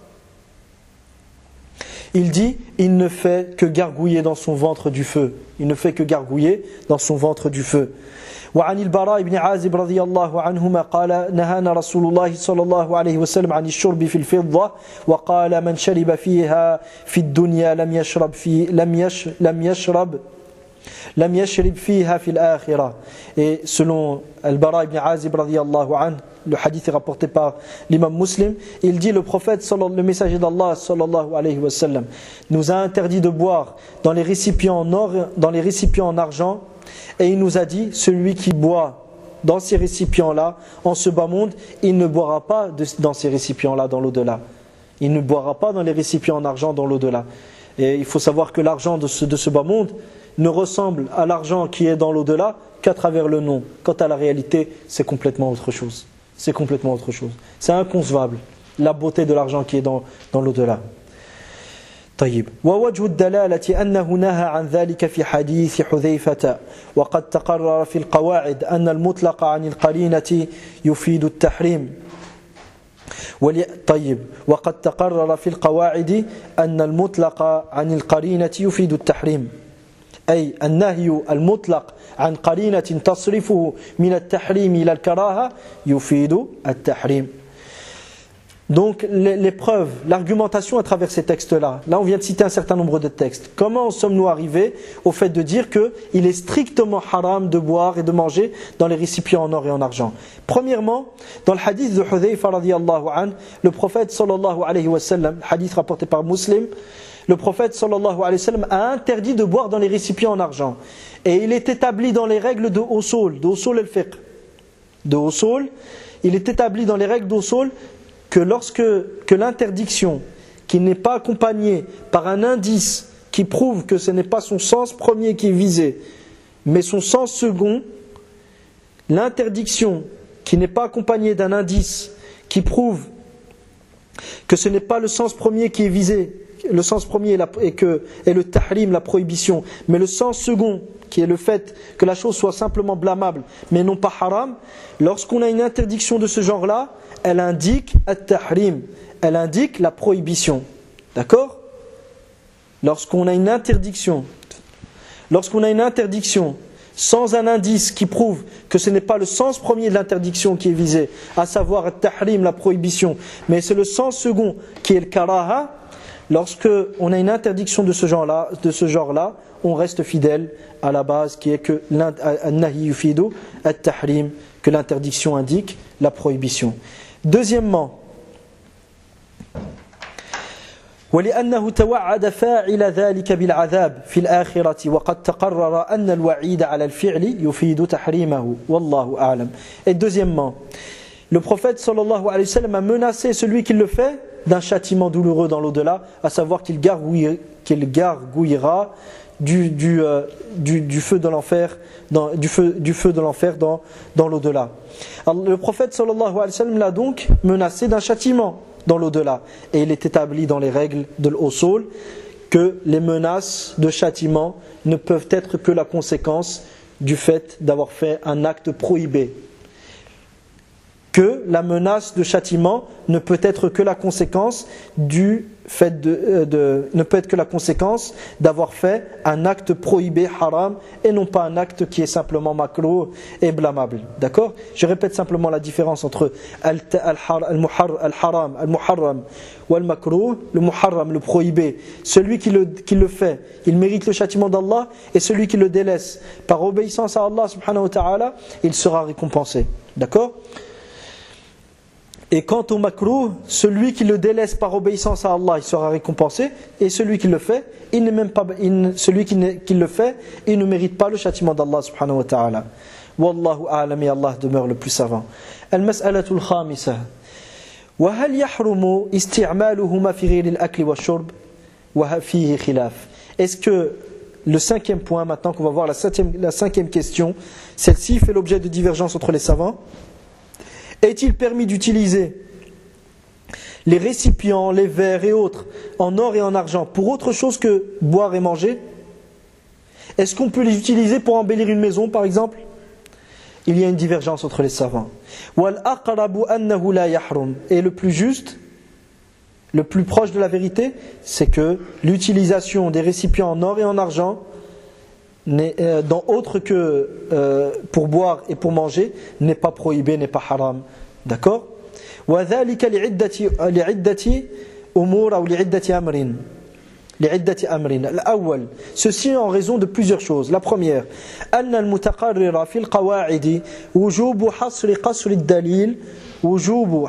il dit: il ne fait que gargouiller dans son ventre du feu. Il ne fait que gargouiller dans son ventre du feu. وعن البراء بن عازب رضي الله عنهما قال: نهانا رسول الله صلى الله عليه وسلم عن الشرب في الفضة وقال: من شرب فيها في الدنيا لم يشرب فيها في الآخرة. Et selon Al-Bara ibn Azib radiyallahu anhu, le hadith est rapporté par l'imam Muslim, il dit: le prophète, le messager d'Allah sallallahu alayhi wa sallam, nous a interdit de boire dans les récipients en or, dans les récipients en argent, et il nous a dit: celui qui boit dans ces récipients-là, en ce bas monde, il ne boira pas dans ces récipients-là dans l'au-delà. Il ne boira pas dans les récipients en argent dans l'au-delà. Et il faut savoir que l'argent de ce bas monde ne ressemble à l'argent qui est dans l'au-delà qu'à travers le nom. Quant à la réalité, c'est complètement autre chose. C'est complètement autre chose. C'est inconcevable, la beauté de l'argent qui est dans l'au-delà. طيب. ووجه الدلالة أنه نهى عن ذلك في حديث حذيفة وقد تقرر في القواعد أن المطلق عن القرينة يفيد التحريم. طيب. وقد تقرر في القواعد أن المطلق عن القرينة يفيد التحريم. أي النهي المطلق عن قرينة تصرفه من التحريم إلى الكراهة يفيد التحريم. Donc les preuves, l'argumentation à travers ces textes-là. Là, on vient de citer un certain nombre de textes. Comment sommes-nous arrivés au fait de dire qu'il est strictement haram de boire et de manger dans les récipients en or et en argent? Premièrement, dans le hadith de Hudhayfa radiyallahu anhu, le prophète sallallahu alayhi wa sallam, hadith rapporté par Muslim, le prophète sallallahu alayhi wa sallam a interdit de boire dans les récipients en argent. Et il est établi dans les règles de usul al-fiqh. De usul, il est établi dans les règles d'usul que l'interdiction qui n'est pas accompagnée par un indice qui prouve que ce n'est pas son sens premier qui est visé, mais son sens second, l'interdiction qui n'est pas accompagnée d'un indice qui prouve que ce n'est pas le sens premier qui est visé, le sens premier est le tahrim, la prohibition, mais le sens second qui est le fait que la chose soit simplement blâmable mais non pas haram, lorsqu'on a une interdiction de ce genre-là, elle indique at-tahrim, elle indique la prohibition. D'accord ? Lorsqu'on a une interdiction sans un indice qui prouve que ce n'est pas le sens premier de l'interdiction qui est visé, à savoir at-tahrim, la prohibition, mais c'est le sens second qui est le karaha, lorsque on a une interdiction de ce genre-là, on reste fidèle à la base qui est que an-nahy yufidu at-tahrim, que l'interdiction indique la prohibition. Deuxièmement, ولأنه توعد فاعل ذلك بالعذاب في الآخرة وقد تقرر أن الوعيد على الفعل يفيد تحريمه والله أعلم. Et deuxièmement, le prophète sallallahu alayhi wa sallam a menacé celui qui le fait d'un châtiment douloureux dans l'au-delà, à savoir qu'il gargouillera du feu de l'enfer dans l'au-delà. Alors, le prophète sallallahu alayhi wa sallam l'a donc menacé d'un châtiment dans l'au-delà, et il est établi dans les règles de l'usul que les menaces de châtiment ne peuvent être que la conséquence du fait d'avoir fait un acte prohibé. Que la menace de châtiment ne peut être que la conséquence du fait ne peut être que la conséquence d'avoir fait un acte prohibé, haram, et non pas un acte qui est simplement makrouh et blâmable. D'accord ? Je répète simplement la différence entre al-haram, al-muharram ou al-makrouh. Le muharram, le prohibé, celui qui le fait, il mérite le châtiment d'Allah, et celui qui le délaisse par obéissance à Allah subhanahu wa ta'ala, il sera récompensé. D'accord ? Et quant au makrouh, celui qui le délaisse par obéissance à Allah, il sera récompensé, et celui qui le fait, il ne mérite pas le châtiment d'Allah subhanahu wa ta'ala. Wallahu a'lam, et Allah demeure le plus savant. Al-mas'alatul khamisah. Wa hal yahrumu isti'maluhuma fi ghayri al-akli wa shurb wa fihi khilaf. Est-ce que le cinquième point, maintenant qu'on va voir la cinquième question, celle-ci fait l'objet de divergences entre les savants. Est-il permis d'utiliser les récipients, les verres et autres en or et en argent pour autre chose que boire et manger? Est-ce qu'on peut les utiliser pour embellir une maison par exemple? Il y a une divergence entre les savants. Et le plus juste, le plus proche de la vérité, c'est que l'utilisation des récipients en or et en argent dans autre que pour boire et pour manger n'est pas prohibé, n'est pas haram. D'accord? وذلك لعدة أمور أو لعدة أمر. الأول, ceci en raison de plusieurs choses. La première, أن المتقرر في القواعد وجوب حصر قصر الدليل وجوب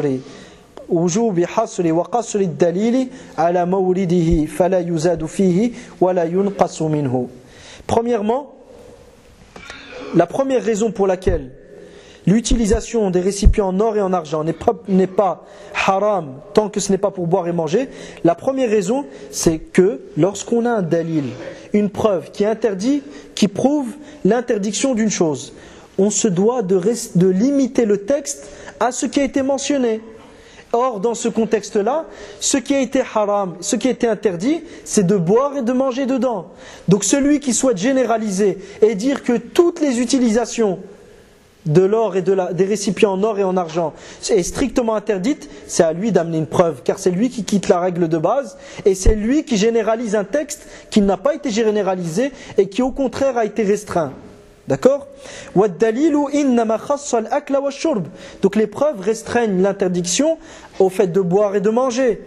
حصر وقصر الدليل على مورده فلا يزاد فيه ولا ينقص منه. Premièrement, la première raison pour laquelle l'utilisation des récipients en or et en argent n'est pas haram tant que ce n'est pas pour boire et manger, la première raison, c'est que lorsqu'on a un dalil, une preuve qui interdit, qui prouve l'interdiction d'une chose, on se doit de limiter le texte à ce qui a été mentionné. Or, dans ce contexte-là, ce qui a été haram, ce qui a été interdit, c'est de boire et de manger dedans. Donc celui qui souhaite généraliser et dire que toutes les utilisations de l'or et des récipients en or et en argent est strictement interdite, c'est à lui d'amener une preuve, car c'est lui qui quitte la règle de base, et c'est lui qui généralise un texte qui n'a pas été généralisé et qui au contraire a été restreint. D'accord? Donc les preuves restreignent l'interdiction au fait de boire et de manger.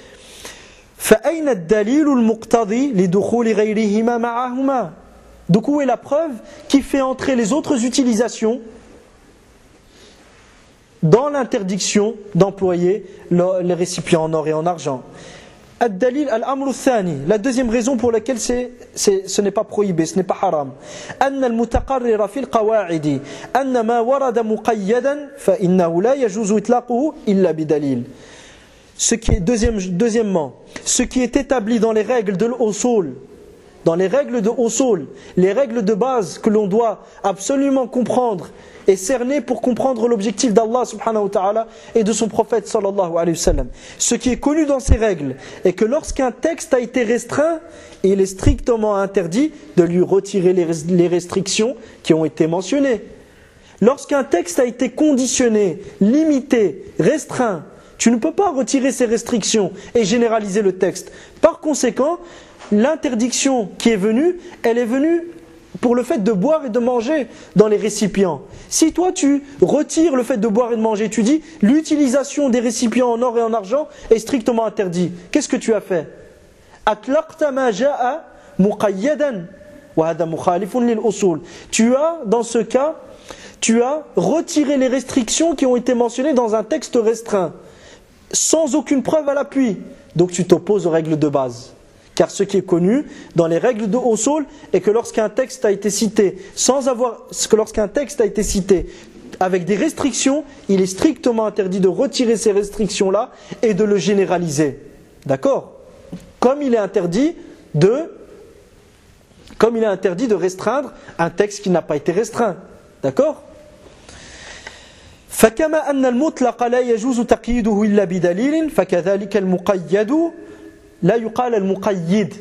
Donc où est la preuve qui fait entrer les autres utilisations dans l'interdiction d'employer les récipients en or et en argent? الدليل الأمر الثاني, la deuxième raison pour laquelle ce n'est pas prohibé, ce n'est pas haram. أن المتقرر في القواعد أن ما ورد مقيدا فإنه لا يجوز إطلاقه إلا بدليل. Ce qui est deuxièmement, ce qui est établi dans les règles de l'usul, dans les règles de usul, les règles de base que l'on doit absolument comprendre et cerner pour comprendre l'objectif d'Allah subhanahu wa ta'ala et de son prophète sallallahu alayhi wa sallam. Ce qui est connu dans ces règles est que lorsqu'un texte a été restreint, il est strictement interdit de lui retirer les restrictions qui ont été mentionnées. Lorsqu'un texte a été conditionné, limité, restreint, tu ne peux pas retirer ces restrictions et généraliser le texte. Par conséquent, l'interdiction qui est venue, elle est venue pour le fait de boire et de manger dans les récipients. Si toi tu retires le fait de boire et de manger, tu dis l'utilisation des récipients en or et en argent est strictement interdit. Qu'est-ce que tu as fait? Atlaqta ma jaa muqayyadan wa hada mukhalifun lil usul. Tu as, dans ce cas, tu as retiré les restrictions qui ont été mentionnées dans un texte restreint, sans aucune preuve à l'appui. Donc tu t'opposes aux règles de base. Car ce qui est connu dans les règles de usul est que lorsqu'un texte a été cité avec des restrictions, il est strictement interdit de retirer ces restrictions-là et de le généraliser. D'accord? Comme il est interdit de restreindre un texte qui n'a pas été restreint. D'accord? فكما أن المطلق لا يجوز تقييده إلا بدليل فكذلك المقيد لا يقال المقيد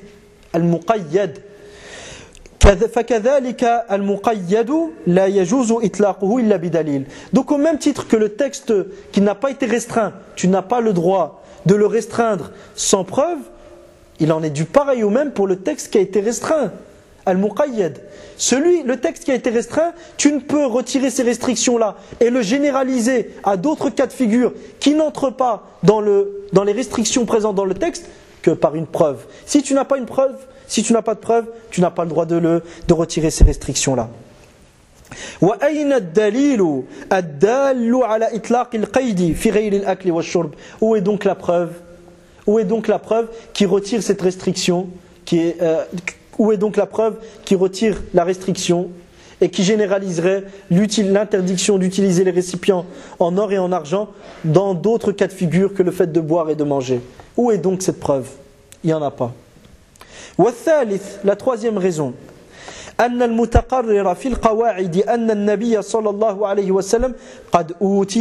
فكذلك المقيد لا يجوز إطلاقه إلا بدليل. Donc au même titre que le texte qui n'a pas été restreint, tu n'as pas le droit de le restreindre sans preuve, il en est du pareil au même pour le texte qui a été restreint. Al-Muqayyad. Le texte qui a été restreint, tu ne peux retirer ces restrictions-là et le généraliser à d'autres cas de figure qui n'entrent pas dans les restrictions présentes dans le texte que par une preuve. Si tu n'as pas de preuve, tu n'as pas le droit de retirer ces restrictions-là. وأين الدليل الدال على إطلاق القيد في غير الأكل والشرب. Où est donc la preuve qui retire cette restriction où est donc la preuve qui retire la restriction et qui généraliserait l'interdiction d'utiliser les récipients en or et en argent dans d'autres cas de figure que le fait de boire et de manger? Où est donc cette preuve? Il n'y en a pas. La troisième raison, أن المتقرر في القواعد أن النبي صلى الله عليه وسلم قد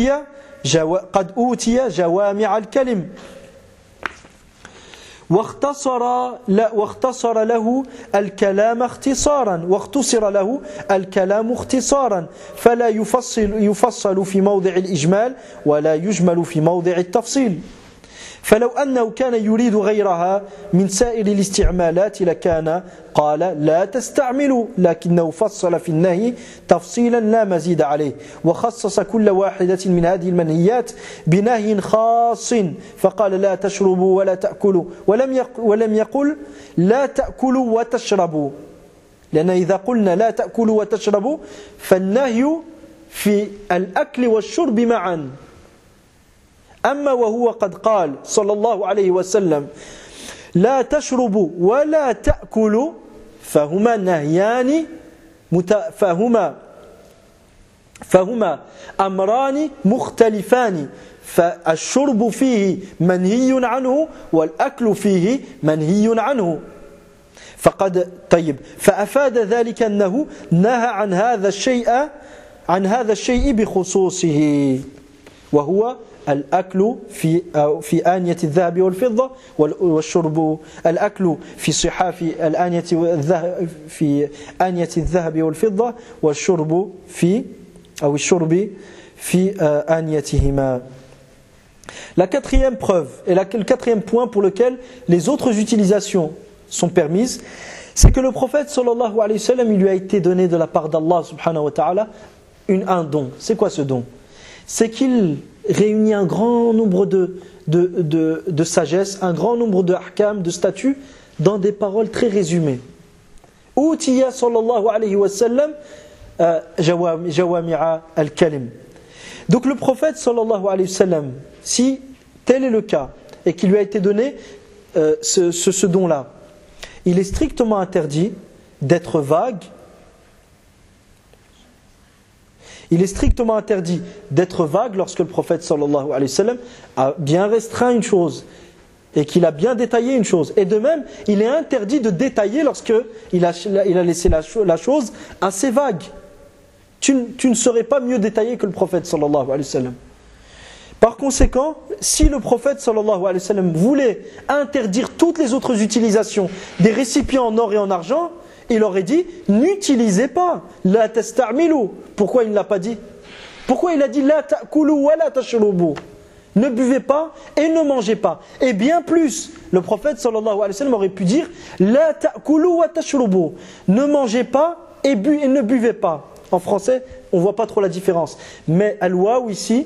أوتي جوامع الكلم واختصر له الكلام اختصارا فلا يفصل في موضع الإجمال ولا يجمل في موضع التفصيل. فلو أنه كان يريد غيرها من سائر الاستعمالات لكان قال لا تستعملوا، لكنه فصل في النهي تفصيلا لا مزيد عليه وخصص كل واحدة من هذه المنهيات بنهي خاص فقال لا تشربوا ولا تأكلوا ولم يقل لا تأكلوا وتشربوا، لأن إذا قلنا لا تأكلوا وتشربوا فالنهي في الأكل والشرب معا. أما وهو قد قال صلى الله عليه وسلم لا تشربوا ولا تأكلوا فهما نهيان فهما أمران مختلفان، فالشرب فيه منهي عنه والأكل فيه منهي عنه. فأفاد ذلك أنه نهى عن هذا الشيء بخصوصه، وهو الأكل في آنية الذهب والفضة والشرب الأكل في صحاف الآنية في آنية الذهب والفضة والشرب الشرب في آنيتهما. La quatrième preuve et le quatrième point pour lequel les autres utilisations sont permises, c'est que le prophète sallallahu alayhi wa sallam, il lui a été donné de la part d'Allah subhanahu wa ta'ala un don. C'est quoi ce don? C'est qu'il réunit un grand nombre de sagesse, un grand nombre de ahkam, de statuts, dans des paroles très résumées. Utiya sallallahu alayhi wa sallam jawami'a al-kalim. Donc le prophète sallallahu alayhi wa sallam, si tel est le cas, et qu'il lui a été donné ce don-là, il est strictement interdit d'être vague. Il est strictement interdit d'être vague lorsque le prophète sallallahu alayhi wa sallam a bien restreint une chose et qu'il a bien détaillé une chose. Et de même, il est interdit de détailler lorsqu'il a laissé la chose assez vague. Tu ne serais pas mieux détaillé que le prophète sallallahu alayhi wa sallam. Par conséquent, si le prophète sallallahu alayhi wa sallam voulait interdire toutes les autres utilisations des récipients en or et en argent, il aurait dit n'utilisez pas, la tasta'milu. Pourquoi il ne l'a pas dit? Pourquoi il a dit la ta'kulu wa la tashrubu? Ne buvez pas et ne mangez pas. Et bien plus, le prophète sallallahu alayhi wa sallam aurait pu dire la ta'kulu wa tashrubu. Ne mangez pas et ne buvez pas. En français, on ne voit pas trop la différence. Mais al-waw ici,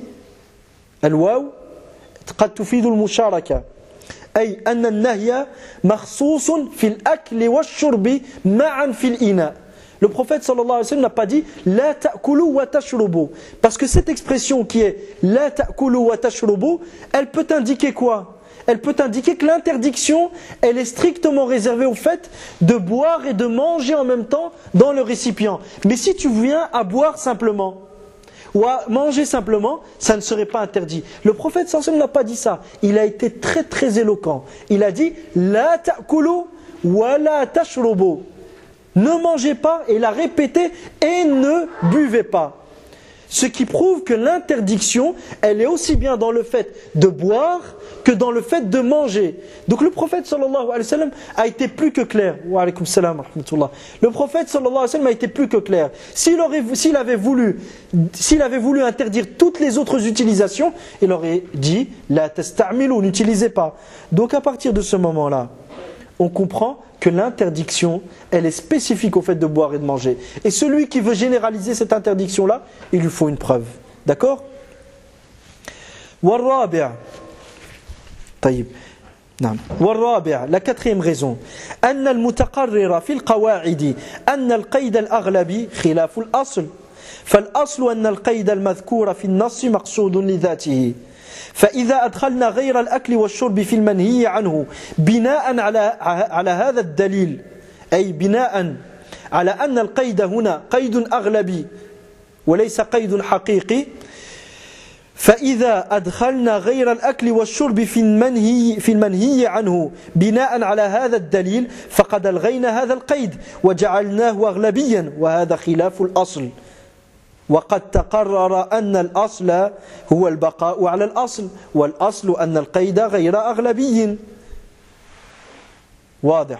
الواو قد تفيد المشاركة أي أن النهي مخصوص في الأكل والشرب معا في الإناء. Le prophète sallallahu alayhi wa sallam n'a pas dit la ta'kulu wa tashrubu, parce que cette expression qui est la ta'kulu wa tashrubu, elle peut indiquer quoi? Elle peut indiquer que l'interdiction, elle est strictement réservée au fait de boire et de manger en même temps dans le récipient. Mais si tu viens à boire simplement ou à manger simplement, ça ne serait pas interdit. Le prophète sallallahu alayhi wa sallam n'a pas dit ça. Il a été très très éloquent. Il a dit la ta'kulu wa la tashrubu. Ne mangez pas, et il a répété, et ne buvez pas. Ce qui prouve que l'interdiction, elle est aussi bien dans le fait de boire que dans le fait de manger. Donc le prophète sallallahu alayhi wa sallam a été plus que clair. Wa alaykoum salam wa rahmatullah. Le prophète sallallahu alayhi wa sallam a été plus que clair. S'il avait voulu interdire toutes les autres utilisations, il aurait dit la tasta'milu, n'utilisez pas. Donc à partir de ce moment-là, on comprend que l'interdiction, elle est spécifique au fait de boire et de manger. Et celui qui veut généraliser cette interdiction-là, il lui faut une preuve. D'accord? والرابع طيب نعم والرابع la quatrième raison أن المتقرر في القواعد أن القيد الأغلبي خلاف الأصل فالأصل أن القيد المذكور في النص مقصود لذاته فإذا أدخلنا غير الأكل والشرب في المنهي عنه بناء على هذا الدليل أي بناء على أن القيد هنا قيد أغلبي وليس قيد حقيقي فإذا أدخلنا غير الأكل والشرب في المنهي عنه بناء على هذا الدليل فقد ألغينا هذا القيد وجعلناه أغلبيا وهذا خلاف الأصل وقد تقرر أن الأصل هو البقاء على الأصل والأصل أن القيد غير أغلبي واضح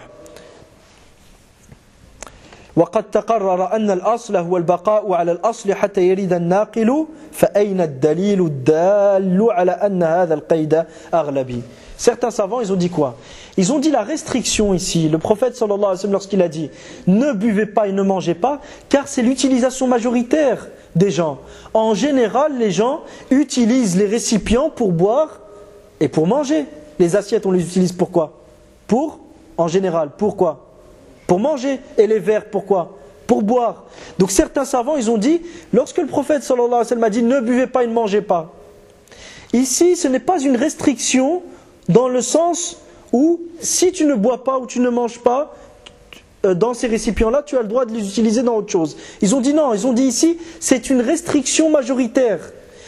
وقد تقرر أن الأصل هو البقاء على الأصل حتى يريد الناقل فأين الدليل الدال على أن هذا القيد أغلبي. Certains savants, ils ont dit quoi? Ils ont dit la restriction ici. Le prophète sallallahu alayhi wa sallam, lorsqu'il a dit ne buvez pas et ne mangez pas, car c'est l'utilisation majoritaire des gens. En général, les gens utilisent les récipients pour boire et pour manger. Les assiettes, on les utilise pour quoi? En général, pourquoi? Pour manger. Et les verres, pourquoi? Pour boire. Donc certains savants, ils ont dit, lorsque le prophète sallallahu alayhi wa sallam a dit ne buvez pas et ne mangez pas, ici, ce n'est pas une restriction dans le sens où si tu ne bois pas ou tu ne manges pas dans ces récipients-là, tu as le droit de les utiliser dans autre chose. Ils ont dit non, ils ont dit ici, c'est une restriction majoritaire.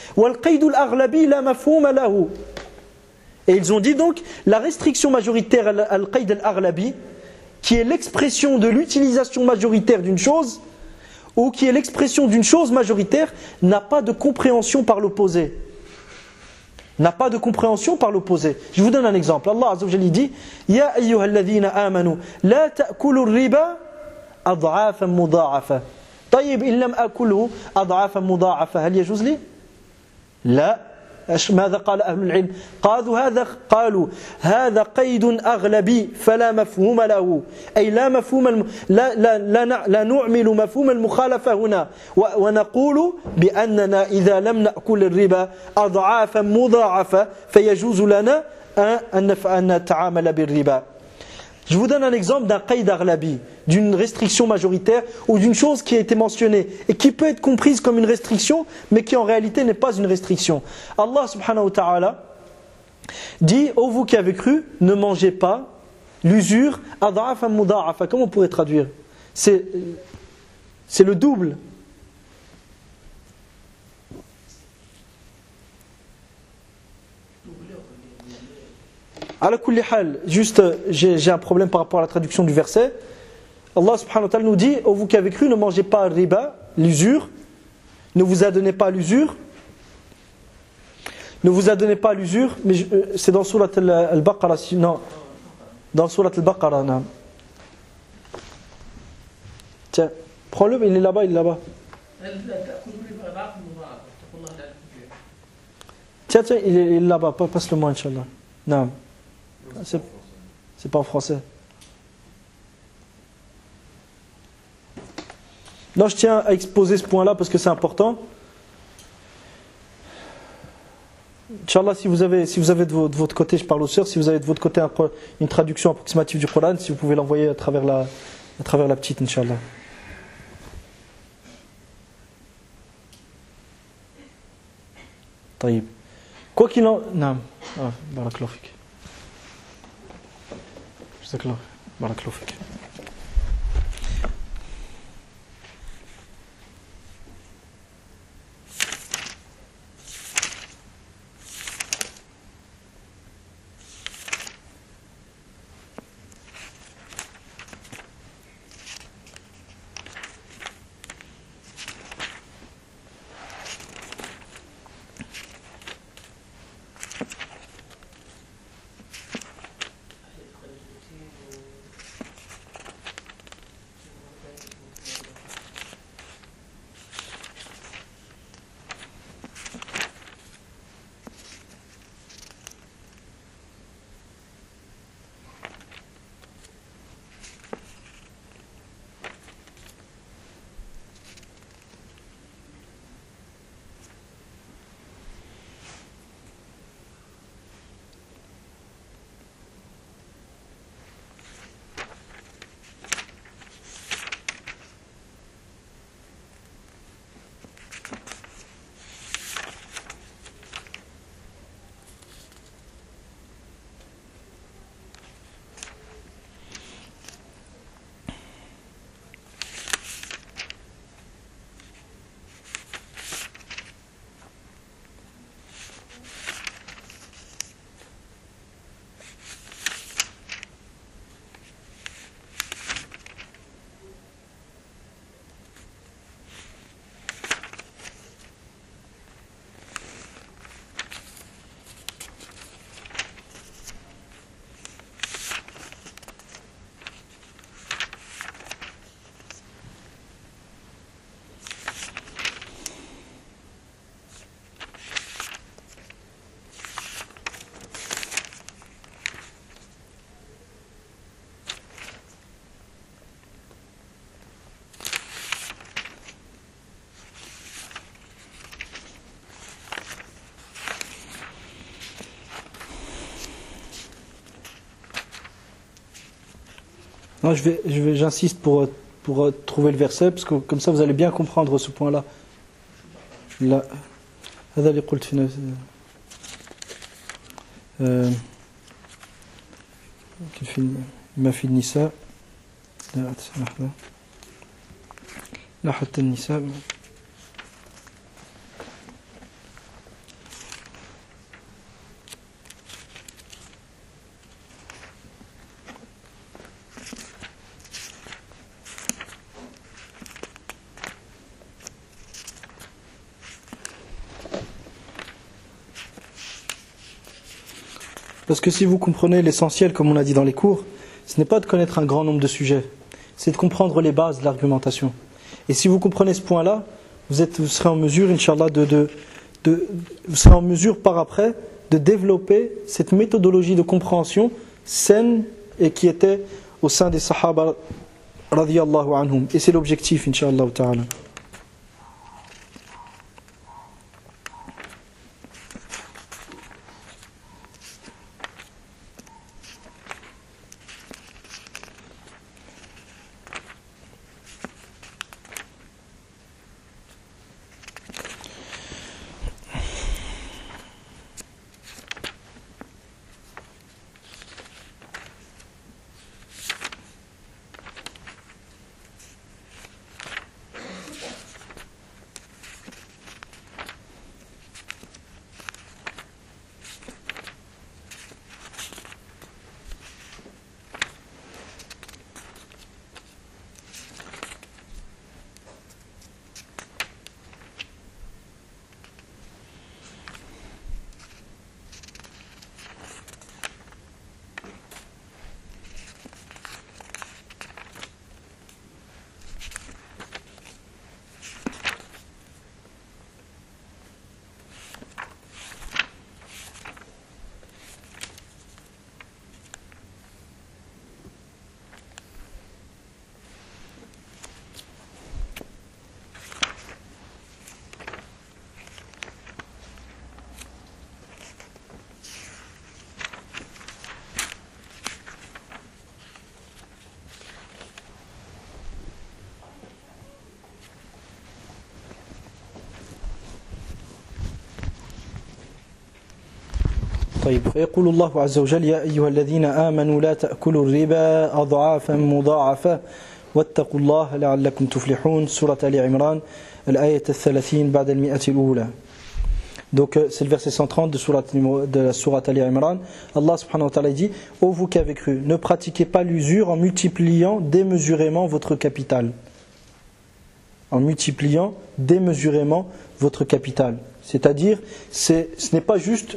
Et ils ont dit donc, la restriction majoritaire, al-qayd al-aghlabi, qui est l'expression de l'utilisation majoritaire d'une chose, ou qui est l'expression d'une chose majoritaire, n'a pas de compréhension par l'opposé. N'a pas de compréhension par l'opposé. Je vous donne un exemple. Allah Azza wa Jalla dit Ya ayyuhalladhina amanu la ta'kulu riba ad'afan mudha'afa. طيب إن لم أكله أضعافا مضاعفة هل يجوز لي؟ لا ماذا قال أهل العلم قالوا هذا قيد أغلبي فلا مفهوم له أي لا مفهوم لا نعمل مفهوم المخالفة هنا ونقول بأننا إذا لم نأكل الربا أضعافا مضاعفة فيجوز لنا أن نتعامل بالربا. Je vous donne un exemple d'un qaïd aghlabi, d'une restriction majoritaire ou d'une chose qui a été mentionnée et qui peut être comprise comme une restriction mais qui en réalité n'est pas une restriction. Allah subhanahu wa ta'ala dit, ô vous qui avez cru, ne mangez pas l'usure ad'afan mudha'afa. Comment on pourrait traduire? C'est le double. Ala kulli hal, juste j'ai un problème par rapport à la traduction du verset. Allah subhanahu wa ta'ala nous dit, ô vous qui avez cru, ne mangez pas riba, l'usure, ne vous adonnez pas à l'usure, ne vous adonnez pas à l'usure, mais c'est dans Surat al-Baqarah, non, dans Surat al-Baqarah, non. Tiens, prends-le, il est là-bas, il est là-bas. Tiens, il est là-bas, passe-le-moi, Inch'Allah. Non. C'est pas en français. Non, je tiens à exposer ce point-là parce que c'est important. Inch'Allah, si vous avez de votre côté, je parle aux sœurs, si vous avez de votre côté une traduction approximative du Coran, si vous pouvez l'envoyer à travers la petite, Inch'Allah. Taïb. Quoi qu'il en... Non. Ah, barakallahu fik. Jazakallah. Barakallahu fik. Non, j'insiste pour trouver le verset, parce que comme ça vous allez bien comprendre ce point-là. Là, هذا اللي قلت في ما في النساء لا حتى النساء Parce que si vous comprenez l'essentiel, comme on a dit dans les cours, ce n'est pas de connaître un grand nombre de sujets, c'est de comprendre les bases de l'argumentation. Et si vous comprenez ce point-là, vous serez en mesure, Inch'Allah, de vous serez en mesure par après de développer cette méthodologie de compréhension saine et qui était au sein des Sahaba radiyallahu anhum. Et c'est l'objectif, incha'Allah ta'ala. طيب فيقول الله عز وجل يا أيها الذين آمنوا لا تأكلوا الربا أضعافا مضاعفة واتقوا الله لعلكم تفلحون سورة آل عمران الآية 30 بعد المئة الأولى. Donc c'est le verset 130 de la sourate Ali Imran. Allah subhanahu wa ta'ala dit: ô vous qui avez cru, ne pratiquez pas l'usure en multipliant démesurément votre capital. En multipliant démesurément votre capital. C'est-à-dire, ce n'est pas juste...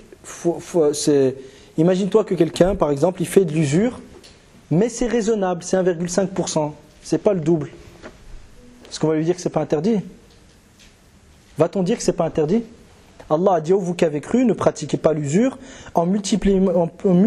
imagine-toi que quelqu'un, par exemple, il fait de l'usure, mais c'est raisonnable, c'est 1,5%. C'est pas le double. Est-ce qu'on va lui dire que c'est pas interdit? Va-t-on dire que c'est pas interdit? Allah a dit: ô vous qui avez cru, ne pratiquez pas l'usure en multipliant,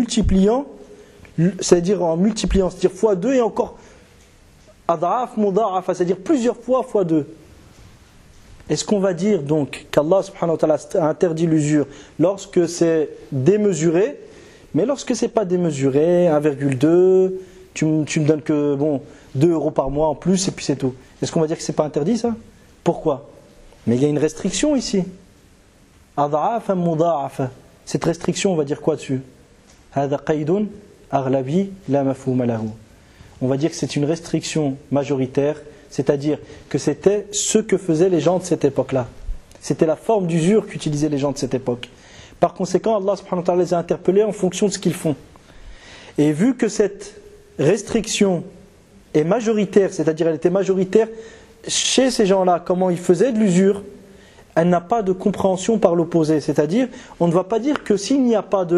c'est-à-dire x2 et encore ad'af mudha'afa, c'est-à-dire plusieurs fois x2. Est-ce qu'on va dire donc qu'Allah subhanahu wa ta'ala a interdit l'usure lorsque c'est démesuré, mais lorsque c'est pas démesuré, 1,2, tu me donnes que 2 euros par mois en plus et puis c'est tout. Est-ce qu'on va dire que c'est pas interdit ça? Pourquoi? Mais il y a une restriction ici. Ad'afan mudha'afa. Cette restriction, on va dire quoi dessus? Hada qaydun aghlabi la mafhuma lahu. On va dire que c'est une restriction majoritaire, c'est-à-dire que c'était ce que faisaient les gens de cette époque-là. C'était la forme d'usure qu'utilisaient les gens de cette époque. Par conséquent, Allah subhanahu wa ta'ala les a interpellés en fonction de ce qu'ils font. Et vu que cette restriction est majoritaire, c'est-à-dire elle était majoritaire chez ces gens-là, comment ils faisaient de l'usure, elle n'a pas de compréhension par l'opposé. C'est-à-dire, on ne va pas dire que si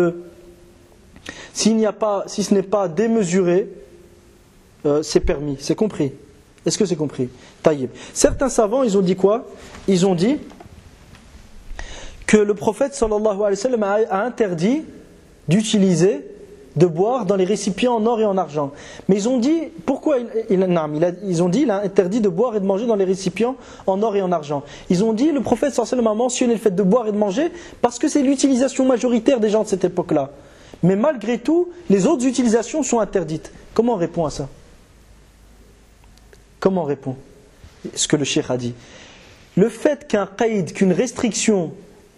ce n'est pas démesuré, c'est permis, c'est compris. Est-ce que c'est compris? Taïb. Certains savants, ils ont dit quoi? Ils ont dit que le prophète sallallahu alayhi wa sallam a interdit d'utiliser, de boire dans les récipients en or et en argent. Mais ils ont dit, pourquoi ils ont dit il a interdit de boire et de manger dans les récipients en or et en argent. Ils ont dit, le prophète sallallahu alayhi wa sallam a mentionné le fait de boire et de manger parce que c'est l'utilisation majoritaire des gens de cette époque-là. Mais malgré tout, les autres utilisations sont interdites. Comment on répond à ça? Comment on répond? Ce que le cheikh a dit. Le fait qu'un qaïd, qu'une restriction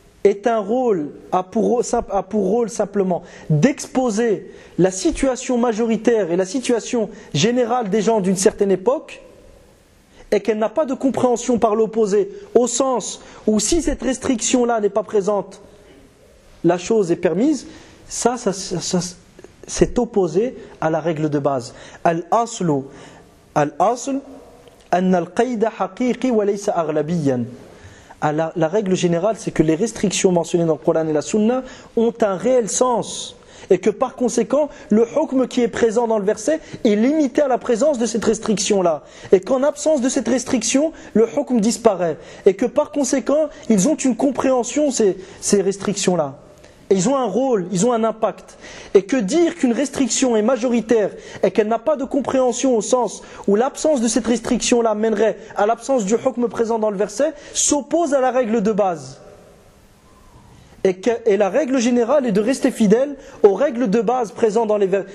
a pour rôle simplement d'exposer la situation majoritaire et la situation générale des gens d'une certaine époque, et qu'elle n'a pas de compréhension par l'opposé, au sens où si cette restriction-là n'est pas présente, la chose est permise, ça c'est opposé à la règle de base. Al-asl anna al-qayda haqiqi wa laysa aghlabiyan. La règle générale, c'est que les restrictions mentionnées dans le Coran et la Sunna ont un réel sens, et que par conséquent, le hukm qui est présent dans le verset est limité à la présence de cette restriction-là. Et qu'en absence de cette restriction, le hukm disparaît. Et que par conséquent, ils ont une compréhension, ces restrictions-là. Et ils ont un rôle, ils ont un impact. Et que dire qu'une restriction est majoritaire et qu'elle n'a pas de compréhension au sens où l'absence de cette restriction-là mènerait à l'absence du hukm présent dans le verset, s'oppose à la règle de base. Et la règle générale est de rester fidèle aux règles de base présentes dans les versets.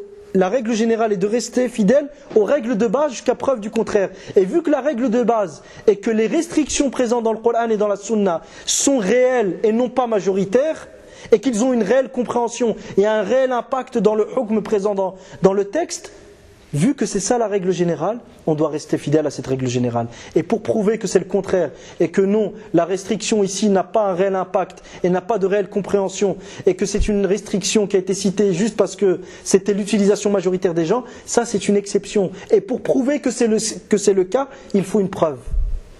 La règle générale est de rester fidèle aux règles de base jusqu'à preuve du contraire. Et vu que la règle de base est que les restrictions présentes dans le Coran et dans la Sunna sont réelles et non pas majoritaires, et qu'ils ont une réelle compréhension et un réel impact dans le hukm présent dans le texte, vu que c'est ça la règle générale, on doit rester fidèle à cette règle générale. Et pour prouver que c'est le contraire, et que non, la restriction ici n'a pas un réel impact, et n'a pas de réelle compréhension, et que c'est une restriction qui a été citée juste parce que c'était l'utilisation majoritaire des gens, ça c'est une exception. Et pour prouver que c'est le cas, il faut une preuve. D'accord ?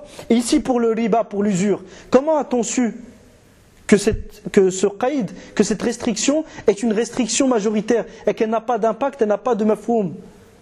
Et ici pour le riba, pour l'usure, comment a-t-on su que ce qaïd, que cette restriction est une restriction majoritaire et qu'elle n'a pas d'impact, elle n'a pas de mafhoum?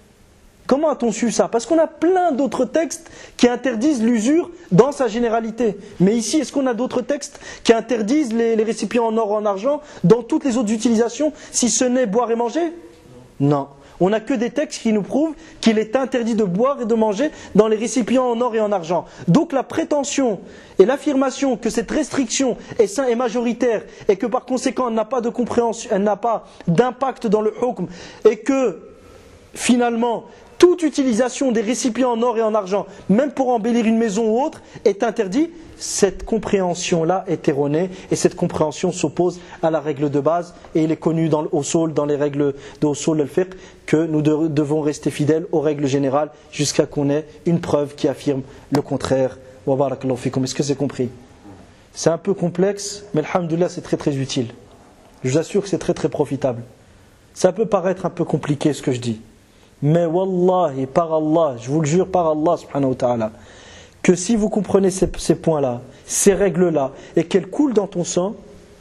Comment a-t-on su ça? Parce qu'on a plein d'autres textes qui interdisent l'usure dans sa généralité. Mais ici, est-ce qu'on a d'autres textes qui interdisent les récipients en or ou en argent dans toutes les autres utilisations, si ce n'est boire et manger? Non. On n'a que des textes qui nous prouvent qu'il est interdit de boire et de manger dans les récipients en or et en argent. Donc la prétention et l'affirmation que cette restriction est majoritaire et que par conséquent elle n'a pas de compréhension, elle n'a pas d'impact dans le hukm, et que finalement toute utilisation des récipients en or et en argent, même pour embellir une maison ou autre, est interdit, cette compréhension-là est erronée et cette compréhension s'oppose à la règle de base, et il est connu dans l'usul, dans les règles de usul al-fiqh, que nous devons rester fidèles aux règles générales jusqu'à qu'on ait une preuve qui affirme le contraire. Wa barakallahu fikum. Est-ce que c'est compris? C'est un peu complexe, mais alhamdoulilah c'est très très utile. Je vous assure que c'est très très profitable. Ça peut paraître un peu compliqué ce que je dis, mais wallahi, par Allah, je vous le jure par Allah subhanahu wa ta'ala, que si vous comprenez ces points-là, ces règles-là, et qu'elles coulent dans ton sang,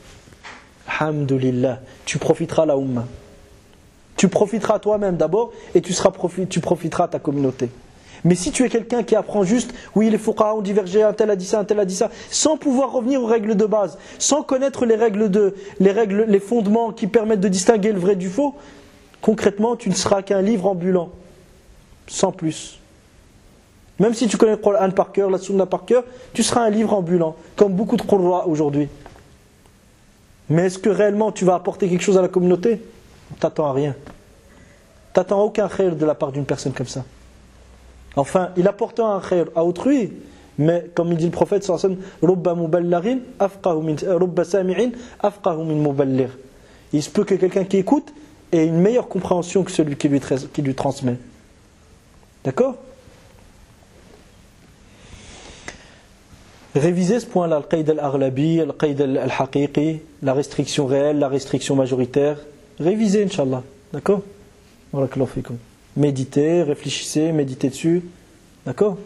alhamdulillah, tu profiteras à la Ummah. Tu profiteras toi-même d'abord, et tu profiteras à ta communauté. Mais si tu es quelqu'un qui apprend juste, oui les fuqaha ont divergé, un tel a dit ça, sans pouvoir revenir aux règles de base, sans connaître les fondements qui permettent de distinguer le vrai du faux, concrètement tu ne seras qu'un livre ambulant, sans plus. Même si tu connais le Coran par cœur, la Sunna par cœur, tu seras un livre ambulant, comme beaucoup de Qurra aujourd'hui. Mais est-ce que réellement tu vas apporter quelque chose à la communauté? T'attends à rien. T'attends aucun khair de la part d'une personne comme ça. Enfin, il apporte un khair à autrui, mais comme il dit le prophète sallallahu alayhi wa sallam, rubba muballarin afqahu min rubba sami'in afqahu min muballigh. Il se peut que quelqu'un qui écoute ait une meilleure compréhension que celui qui lui transmet. D'accord? Révisez ce point-là, al-qaïd al-aghlabi, al-qaïd al-haqiqi, la restriction réelle, la restriction majoritaire. Révisez, Inch'Allah. D'accord? Barakallahu fikum. Méditez, réfléchissez, méditez dessus. D'accord?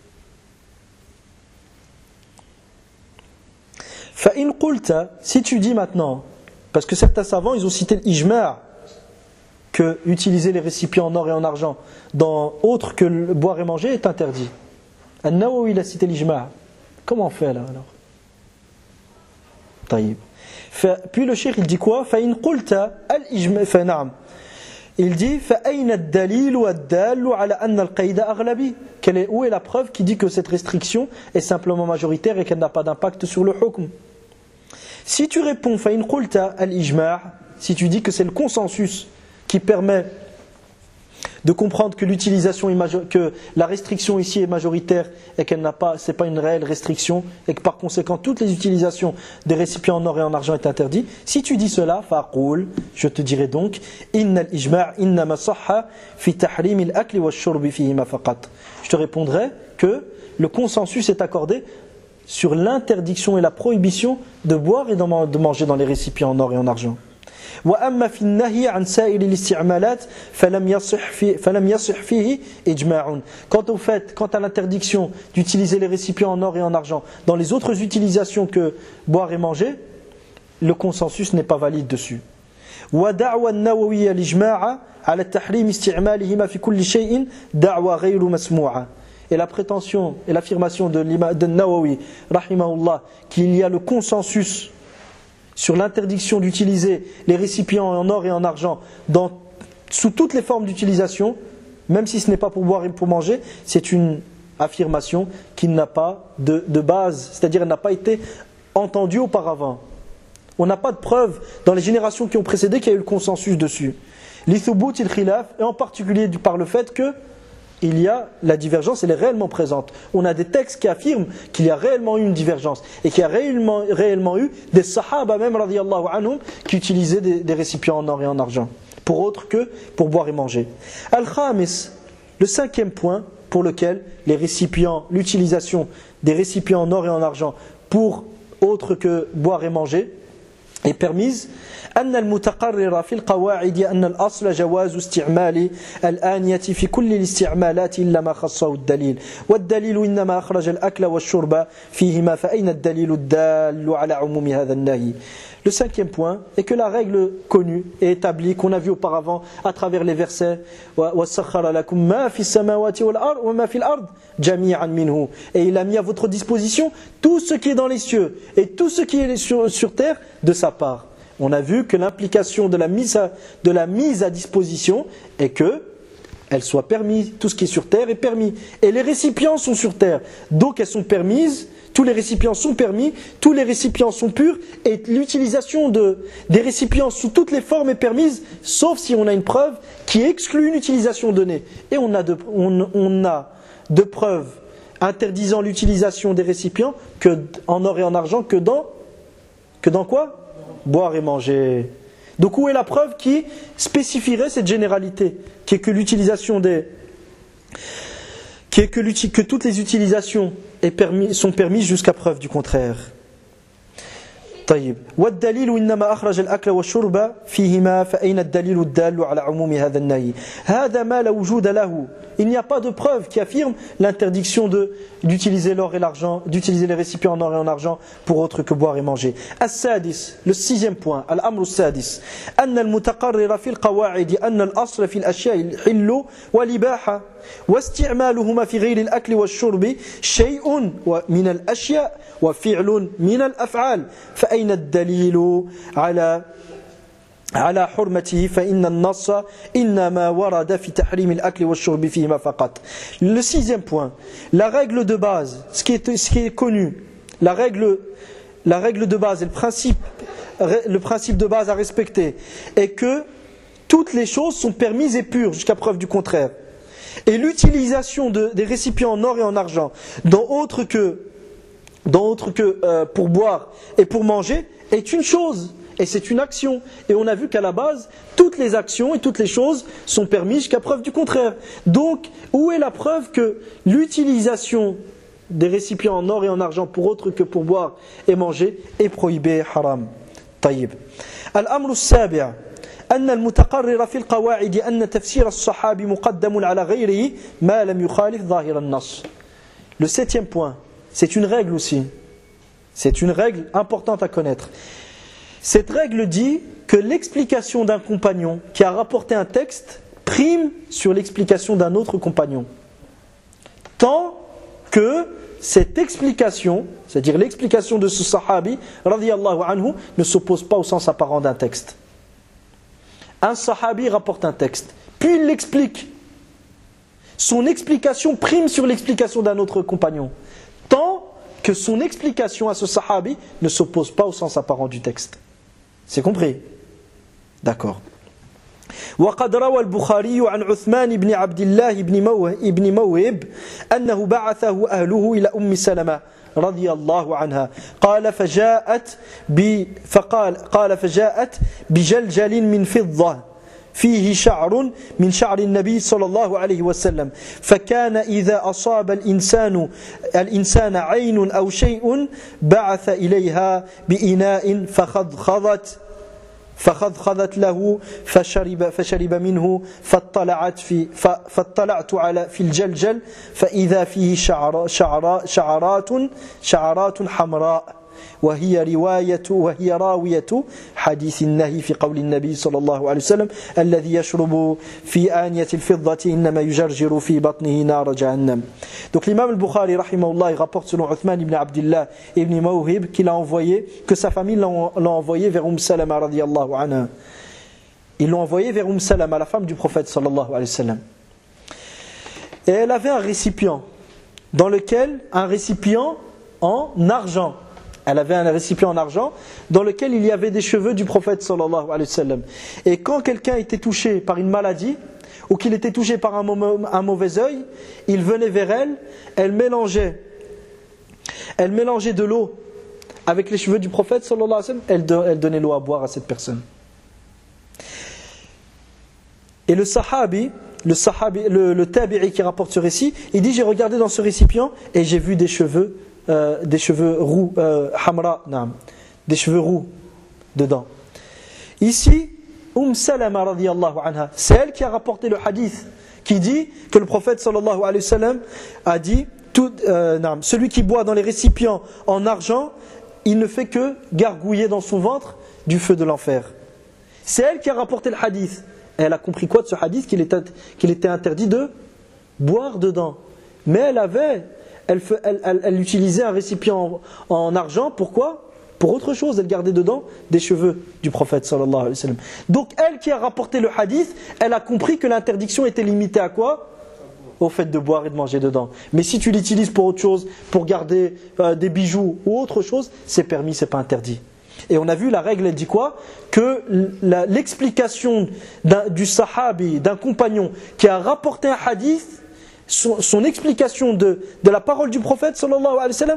Fa'in qulta, si tu dis maintenant, parce que certains savants, ils ont cité l'ijma', que utiliser les récipients en or et en argent dans autre que le boire et manger est interdit. An-Nawawi, il a cité l'ijma'. Comment on fait là alors? Taïb. Puis le cheikh il dit quoi? فَإِنْ قُلْتَ الْإِجْمَاعِ فَنَعَمْ. Il dit فَأَيْنَ الدَّلِيلُ وَالدَّالُ عَلَى أَنَّ الْقَيْدَ أَغْلَبِي. Où est la preuve qui dit que cette restriction est simplement majoritaire et qu'elle n'a pas d'impact sur le hukm? Si tu réponds فَإِنْ قُلْتَ الْإِجْمَاعِ, si tu dis que c'est le consensus qui permet de comprendre que que la restriction ici est majoritaire et qu'elle n'a pas, c'est pas une réelle restriction, et que par conséquent toutes les utilisations des récipients en or et en argent est interdit. Si tu dis cela, faqul, je te dirai donc, innal ijma' innama sahha fi tahrim al-akli wash-shurbi fihima faqat. Je te répondrai que le consensus est accordé sur l'interdiction et la prohibition de boire et de manger dans les récipients en or et en argent. وأما في النهي عن سائر الاستعمالات فلم يصح فيه إجماع. Quant à l'interdiction d'utiliser les récipients en or et en argent dans les autres utilisations que boire et manger, le consensus n'est pas valide dessus. ودعوى النووي الإجماع على التحريم استعمالهما في كل شيء دعوى غير مسموعة. Et la prétention et l'affirmation de Nawawi, rahimahullah, qu'il y a le consensus sur l'interdiction d'utiliser les récipients en or et en argent sous toutes les formes d'utilisation, même si ce n'est pas pour boire et pour manger, c'est une affirmation qui n'a pas de base, c'est-à-dire elle n'a pas été entendue auparavant. On n'a pas de preuve dans les générations qui ont précédé qu'il y a eu le consensus dessus. L'ithubut il khilaf, et en particulier par le fait que il y a la divergence, elle est réellement présente. On a des textes qui affirment qu'il y a réellement eu une divergence et qu'il y a réellement eu des sahaba même radiyallahu anhum qui utilisaient des récipients en or et en argent pour autre que pour boire et manger. Al-Khamis, le cinquième point pour lequel l'utilisation des récipients en or et en argent pour autre que boire et manger est permise. أن المتقرر في القواعد أن الأصل جواز استعمال الآنية في كل الاستعمالات إلا ما خصه الدليل والدليل إنما أخرج الأكل والشرب فيهما فأين الدليل الدال على عموم هذا النهي. Le cinquième point est que la règle connue et établie qu'on a vue auparavant à travers les versets وَسَخَّرَ لَكُمْ مَا فِي السَّمَاوَاتِ وَالْأَرْضِ وَمَا فِي الْأَرْضِ جَمِيعًا مِنْهُ. Et il a mis à votre disposition tout ce qui est dans les cieux et tout ce qui est sur terre de sa part. On a vu que l'implication de la mise à disposition est que elle soit permise, tout ce qui est sur terre est permis. Et les récipients sont sur terre, donc elles sont permises, tous les récipients sont permis, tous les récipients sont purs, et l'utilisation des récipients sous toutes les formes est permise, sauf si on a une preuve qui exclut une utilisation donnée. Et on a de preuves interdisant l'utilisation des récipients que en or et en argent que dans quoi ? Boire et manger. Donc où est la preuve qui spécifierait cette généralité, qui est que que toutes les utilisations sont permises jusqu'à preuve du contraire. طيب والدليل إنما أخرج الأكل والشرب فيهما فأين الدليل الدال على عموم هذا النهي هذا ما لا وجود له. Il n'y a pas de preuve qui affirme l'interdiction d'utiliser l'or et l'argent, d'utiliser les récipients en or et en argent pour autre que boire et manger. السادس, le sixième point, الأمر السادس أن المتقرر في القواعد أن الأصل في الأشياء الحل والإباحة واستعمالهما في غير الأكل والشرب شيء من الأشياء وفعل من الأفعال فأين الدليل على حرمته فإن النص إنما ورد في تحريم الأكل والشرب فيهما فقط. Le sixième point, la règle de base, ce qui est connu, la règle de base et le principe de base à respecter est que toutes les choses sont permises et pures jusqu'à preuve du contraire. Et l'utilisation des récipients en or et en argent dans autre que pour boire et pour manger est une chose et c'est une action. Et on a vu qu'à la base, toutes les actions et toutes les choses sont permises jusqu'à preuve du contraire. Donc, où est la preuve que l'utilisation des récipients en or et en argent pour autre que pour boire et manger est prohibée, haram. طيب. الأمر السابع أن المتقرر في القواعد أن تفسير الصحابي مقدم على غيره ما لم يخالف ظاهر النص. Le septième point, c'est une règle aussi. C'est une règle importante à connaître. Cette règle dit que l'explication d'un compagnon qui a rapporté un texte prime sur l'explication d'un autre compagnon. Tant que cette explication, c'est-à-dire l'explication de ce sahabi, radiyallahu anhu, ne s'oppose pas au sens apparent d'un texte. Un sahabi rapporte un texte, puis il l'explique. Son explication prime sur l'explication d'un autre compagnon. Tant que son explication à ce sahabi ne s'oppose pas au sens apparent du texte. C'est compris? D'accord. وقد روى البخاري عن عثمان بن عبد الله بن موهب أنه بعثه أهله إلى أم سلمة رضي الله عنها قال فجاءت بجلجل من فضة فيه شعر من شعر النبي صلى الله عليه وسلم فكان إذا أصاب الإنسان عين أو شيء بعث إليها بإناء فخضخضت له فشرب منه فاطلعت في الجلجل فإذا فيه شعرات حمراء وهي راوية حديث النهي في قول النبي صلى الله عليه وسلم الذي يشرب في آنية الفضة إنما يجرجر في بطنه نار جهنم. Donc l'imam al-Bukhari rahimahullah, il rapporte selon Uthman ibn Abdullah ibn Mawhib qu'il a envoyé, que sa famille l'a envoyé vers Salama radiyallahu anha. Ils l'ont envoyé vers Salama, la femme du prophète sallallahu alayhi wa sallam. Et elle avait un récipient en argent. Elle avait un récipient en argent dans lequel il y avait des cheveux du prophète sallallahu alayhi wa sallam. Et quand quelqu'un était touché par une maladie ou qu'il était touché par un mauvais œil, il venait vers elle, elle mélangeait de l'eau avec les cheveux du prophète sallallahu alayhi wa sallam, elle donnait l'eau à boire à cette personne. Et le tabi'i qui rapporte ce récit, il dit, j'ai regardé dans ce récipient et j'ai vu des cheveux roux, des cheveux roux dedans. Ici, Salama radiyallahu anha, c'est elle qui a rapporté le hadith qui dit que le prophète sallallahu alayhi wa sallam a dit, celui qui boit dans les récipients en argent, il ne fait que gargouiller dans son ventre du feu de l'enfer. C'est elle qui a rapporté le hadith. Elle a compris quoi de ce hadith? Qu'il était interdit de boire dedans. Mais elle utilisait un récipient en argent. Pourquoi? Pour autre chose. Elle gardait dedans des cheveux du prophète sallallahu alayhi wa sallam. Donc elle qui a rapporté le hadith, elle a compris que l'interdiction était limitée à quoi? Au fait de boire et de manger dedans. Mais si tu l'utilises pour autre chose, pour garder des bijoux ou autre chose, c'est permis, c'est pas interdit. Et on a vu, la règle, elle dit quoi? Que l'explication du sahabi, d'un compagnon qui a rapporté un hadith, son explication de la parole du prophète sallallahu alayhi wa sallam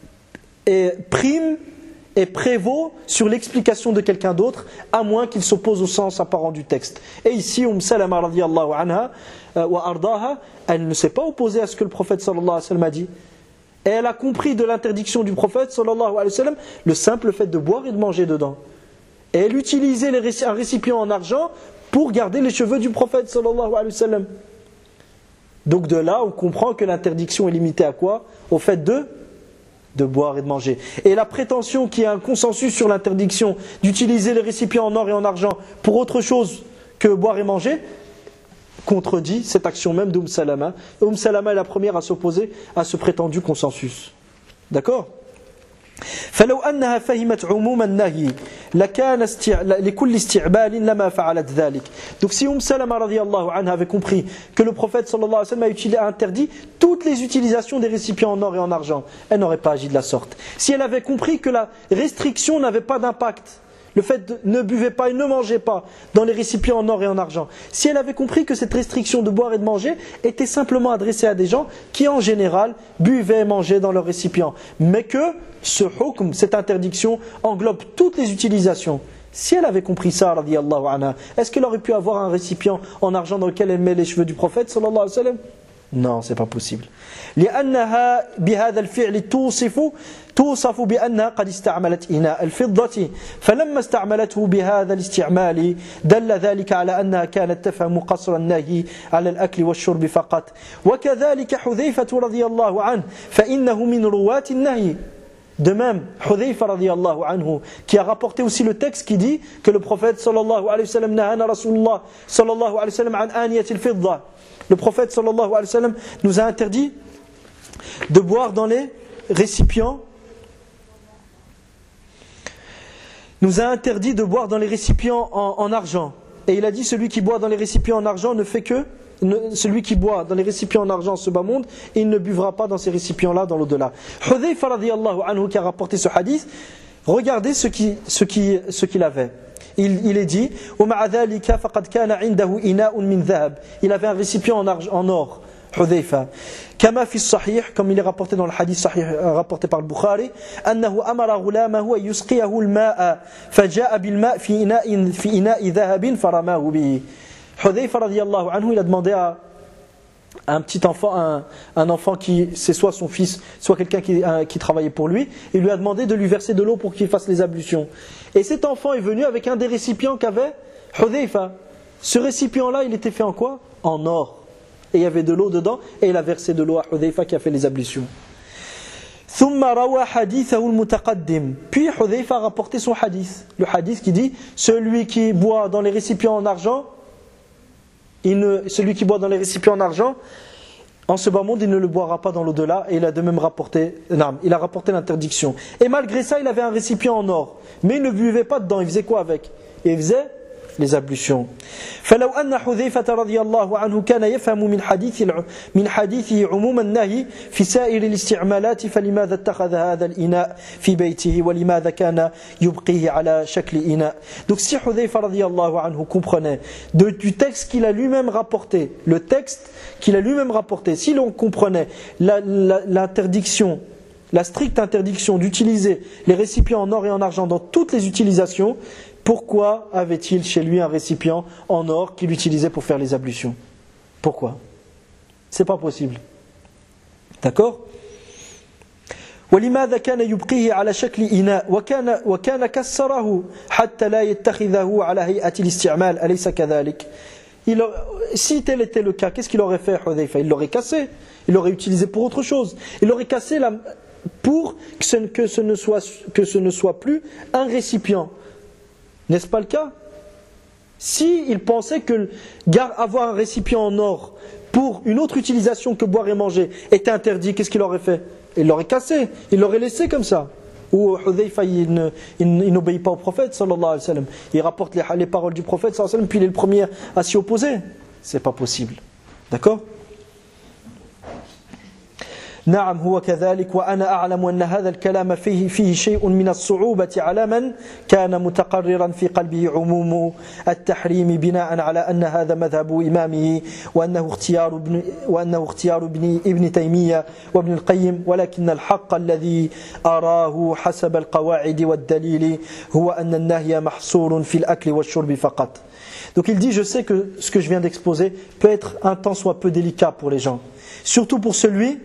prime et prévaut sur l'explication de quelqu'un d'autre, à moins qu'il s'oppose au sens apparent du texte. Et ici, Salama radiyallahu anha wa ardaha, elle ne s'est pas opposée à ce que le prophète sallallahu alayhi wa sallam a dit. Et elle a compris de l'interdiction du prophète sallallahu alayhi wa sallam le simple fait de boire et de manger dedans. Et elle utilisait un récipient en argent pour garder les cheveux du prophète sallallahu alayhi wa sallam. Donc de là, on comprend que l'interdiction est limitée à quoi? Au fait de boire et de manger. Et la prétention qu'il y a un consensus sur l'interdiction d'utiliser les récipients en or et en argent pour autre chose que boire et manger, contredit cette action même Salama. Salama est la première à s'opposer à ce prétendu consensus. D'accord? فلو أنها فهمت عموم النهي لكان لكل استعمال لما فعلت ذلك. Donc si Salama radiyallahu anha avait compris que le prophète sallallahu alayhi wa sallam a interdit toutes les utilisations des récipients en or et en argent, elle n'aurait pas agi de la sorte. Si elle avait compris que la restriction n'avait pas d'impact, le fait de ne buvez pas et ne mangez pas dans les récipients en or et en argent, si elle avait compris que cette restriction de boire et de manger était simplement adressée à des gens qui en général buvaient et mangeaient dans leurs récipients, mais que ce hukm, cette interdiction englobe toutes les utilisations, si elle avait compris ça, radiyallahu anha, est-ce qu'elle aurait pu avoir un récipient en argent dans lequel elle met les cheveux du prophète sallallahu alayhi wa sallam? Non, c'est pas possible. لأنها بهذا الفعل توصف بأنها قد استعملت إناء الفضة فلما استعملته بهذا الاستعمال دل ذلك على أنها كانت تفهم قصر النهي على الأكل والشرب فقط وكذلك حذيفة رضي الله عنه فإنه من رواة النهي. De même, Hudhayfa radiyallahu anhu, qui a rapporté aussi le texte qui dit que le prophète sallallahu alayhi wa sallam nahana Rasulullah sallallahu alayhi wa sallam an aniyatil fidda. Le prophète sallallahu alayhi wa sallam nous a interdit de boire dans les récipients. Nous a interdit de boire dans les récipients en argent. Et il a dit, celui qui boit dans les récipients en argent ne fait que... celui qui boit dans les récipients en argent ce bas monde, il ne buvra pas dans ces récipients-là dans l'au-delà. Hudhayfa radiyallahu anhu qui a rapporté ce hadith, regardez ce qu'il avait. Il est dit, il avait un récipient en or, Hudhayfa. كما في الصحيح, comme il est rapporté dans le hadith sahih rapporté par le Bukhari, أنه أمر غلامه أن يسقيه الماء فجاء بالماء في إناء ذهب فرماه به. Hudhayfa radiyallahu anhu, il a demandé à un petit enfant, un enfant qui c'est soit son fils, soit quelqu'un qui travaillait pour lui, il lui a demandé de lui verser de l'eau pour qu'il fasse les ablutions. Et cet enfant est venu avec un des récipients qu'avait Hudhayfa. Ce récipient-là, il était fait en quoi? En or. Et il y avait de l'eau dedans, et il a versé de l'eau à Hudhayfa qui a fait les ablutions. ثم روى حديثه المتقدم. Puis Hudhayfa a rapporté son hadith. Le hadith qui dit celui qui boit dans les récipients en argent, celui qui boit dans les récipients en argent, en ce bas monde, il ne le boira pas dans l'au-delà. Et il a de même rapporté, il a rapporté l'interdiction. Et malgré ça, il avait un récipient en or. Mais il ne buvait pas dedans. Il faisait quoi avec? Il faisait les ablutions. فلو أن حذيفة رضي الله عنه كان يفهم من حديثه عموم النهي في سائر الاستعمالات فلماذا اتخذ هذا الإناء في بيته ولماذا كان يبقيه على شكل إناء. Donc si Hudhayfa رضي الله عنه comprenait du texte qu'il a lui-même rapporté, le texte qu'il a lui-même rapporté, si l'on comprenait l'interdiction, la stricte interdiction d'utiliser les récipients en or et en argent dans toutes les utilisations, pourquoi avait-il chez lui un récipient en or qu'il utilisait pour faire les ablutions? Pourquoi? C'est pas possible. D'accord? ولماذا كان يبقيه على شكل إناء وكان كسره حتى لا يتخذه على هيئة الاستعمال أليس كذلك؟ Si tel était le cas, qu'est-ce qu'il aurait fait Hudhayfa? Il l'aurait cassé, il l'aurait utilisé pour autre chose. Il l'aurait cassé pour que ce ne soit plus un récipient. N'est-ce pas le cas? Si il pensait que avoir un récipient en or pour une autre utilisation que boire et manger était interdit, qu'est-ce qu'il aurait fait? Il l'aurait cassé, il l'aurait laissé comme ça. Ou Hudhayfa il n'obéit pas au prophète sallallahu alayhi wa sallam. Il rapporte les paroles du prophète sallallahu alayhi wa sallam, puis il est le premier à s'y opposer. C'est pas possible. D'accord? نعم هو كذلك وأنا أعلم أن هذا الكلام فيه شيء من الصعوبة على من كان متقررا في قلبه عموم التحريم بناء على أن هذا مذهب إمامه وأنه اختيار ابن تيمية وابن القيم ولكن الحق الذي أراه حسب القواعد والدليل هو أن النهي محصور في الأكل والشرب فقط. Donc il dit, je sais que ce que je viens d'exposer peut être un tant soit peu délicat pour les gens, surtout pour celui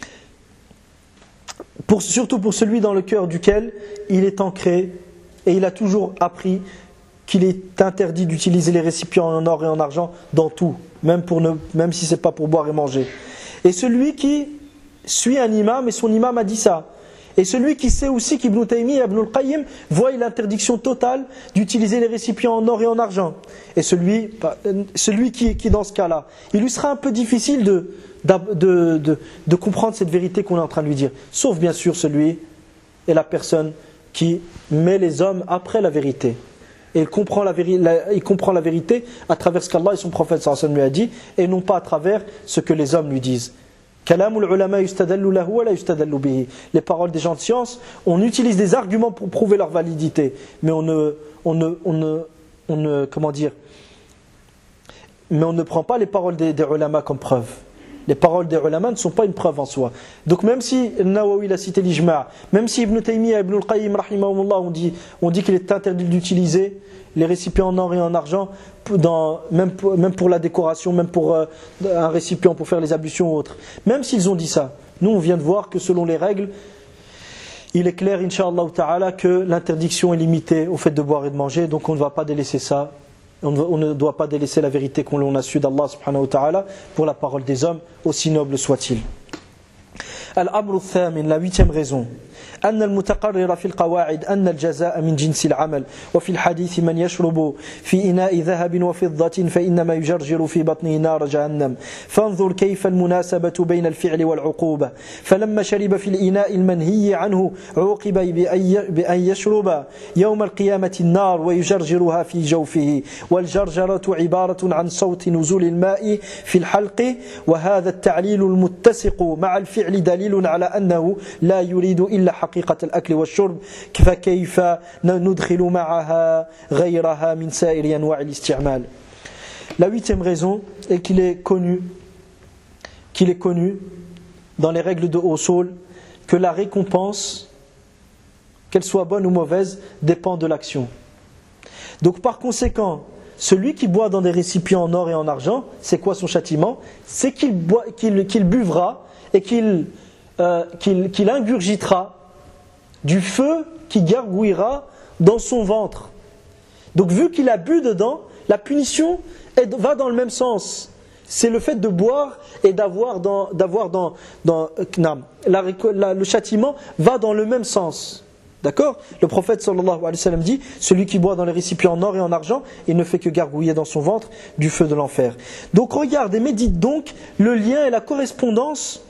dans le cœur duquel il est ancré et il a toujours appris qu'il est interdit d'utiliser les récipients en or et en argent dans tout, même si ce n'est pas pour boire et manger. Et celui qui suit un imam, et son imam a dit ça, et celui qui sait aussi qu'Ibn Taymiyyah et Ibn al-Qayyim voient l'interdiction totale d'utiliser les récipients en or et en argent, et celui qui dans ce cas-là, il lui sera un peu difficile de comprendre cette vérité qu'on est en train de lui dire, sauf bien sûr celui et la personne qui met les hommes après la vérité et il comprend la vérité à travers ce qu'Allah et son prophète sallallahu alayhi wa sallam lui a dit et non pas à travers ce que les hommes lui disent. Les paroles des gens de science, on utilise des arguments pour prouver leur validité, mais on ne prend pas les paroles des ulama comme preuve. Les paroles des ulama ne sont pas une preuve en soi. Donc même si Nawawi l'a cité l'ijma', même si Ibn Taymiyyah et Ibn al-Qayyim rahimahumullah ont dit qu'il est interdit d'utiliser les récipients en or et en argent, même pour la décoration, même pour un récipient pour faire les ablutions ou autres. Même s'ils ont dit ça, nous on vient de voir que selon les règles, il est clair, Inch'Allah ta'ala, que l'interdiction est limitée au fait de boire et de manger, donc on ne va pas délaisser ça. On ne doit pas délaisser la vérité qu'on a su d'Allah subhanahu wa ta'ala pour la parole des hommes, aussi noble soit-il. Al-Amr al-Thamin, la 8e raison. أن المتقرر في القواعد أن الجزاء من جنس العمل وفي الحديث من يشرب في إناء ذهب وفضة فإنما يجرجر في بطنه نار جهنم فانظر كيف المناسبة بين الفعل والعقوبة فلما شرب في الإناء المنهي عنه عوقب بأن يشرب يوم القيامة النار ويجرجرها في جوفه والجرجرة عبارة عن صوت نزول الماء في الحلق وهذا التعليل المتسق مع الفعل دليل على أنه لا يريد إلا حقيقة الأكل والشرب فكيف ندخل معها غيرها من سائر أنواع الاستعمال. La 8e raison est qu'il est connu dans les règles de Usul que la récompense, qu'elle soit bonne ou mauvaise, dépend de l'action. Donc par conséquent, celui qui boit dans des récipients en or et en argent, c'est quoi son châtiment? C'est qu'il buvra et qu'il ingurgitera du feu qui gargouillera dans son ventre. Donc vu qu'il a bu dedans, la punition va dans le même sens. c'est le fait de boire et le châtiment va dans le même sens. D'accord ? Le prophète sallallahu alayhi wa sallam dit, celui qui boit dans les récipients en or et en argent, il ne fait que gargouiller dans son ventre du feu de l'enfer. Donc regarde et médite donc le lien et la correspondance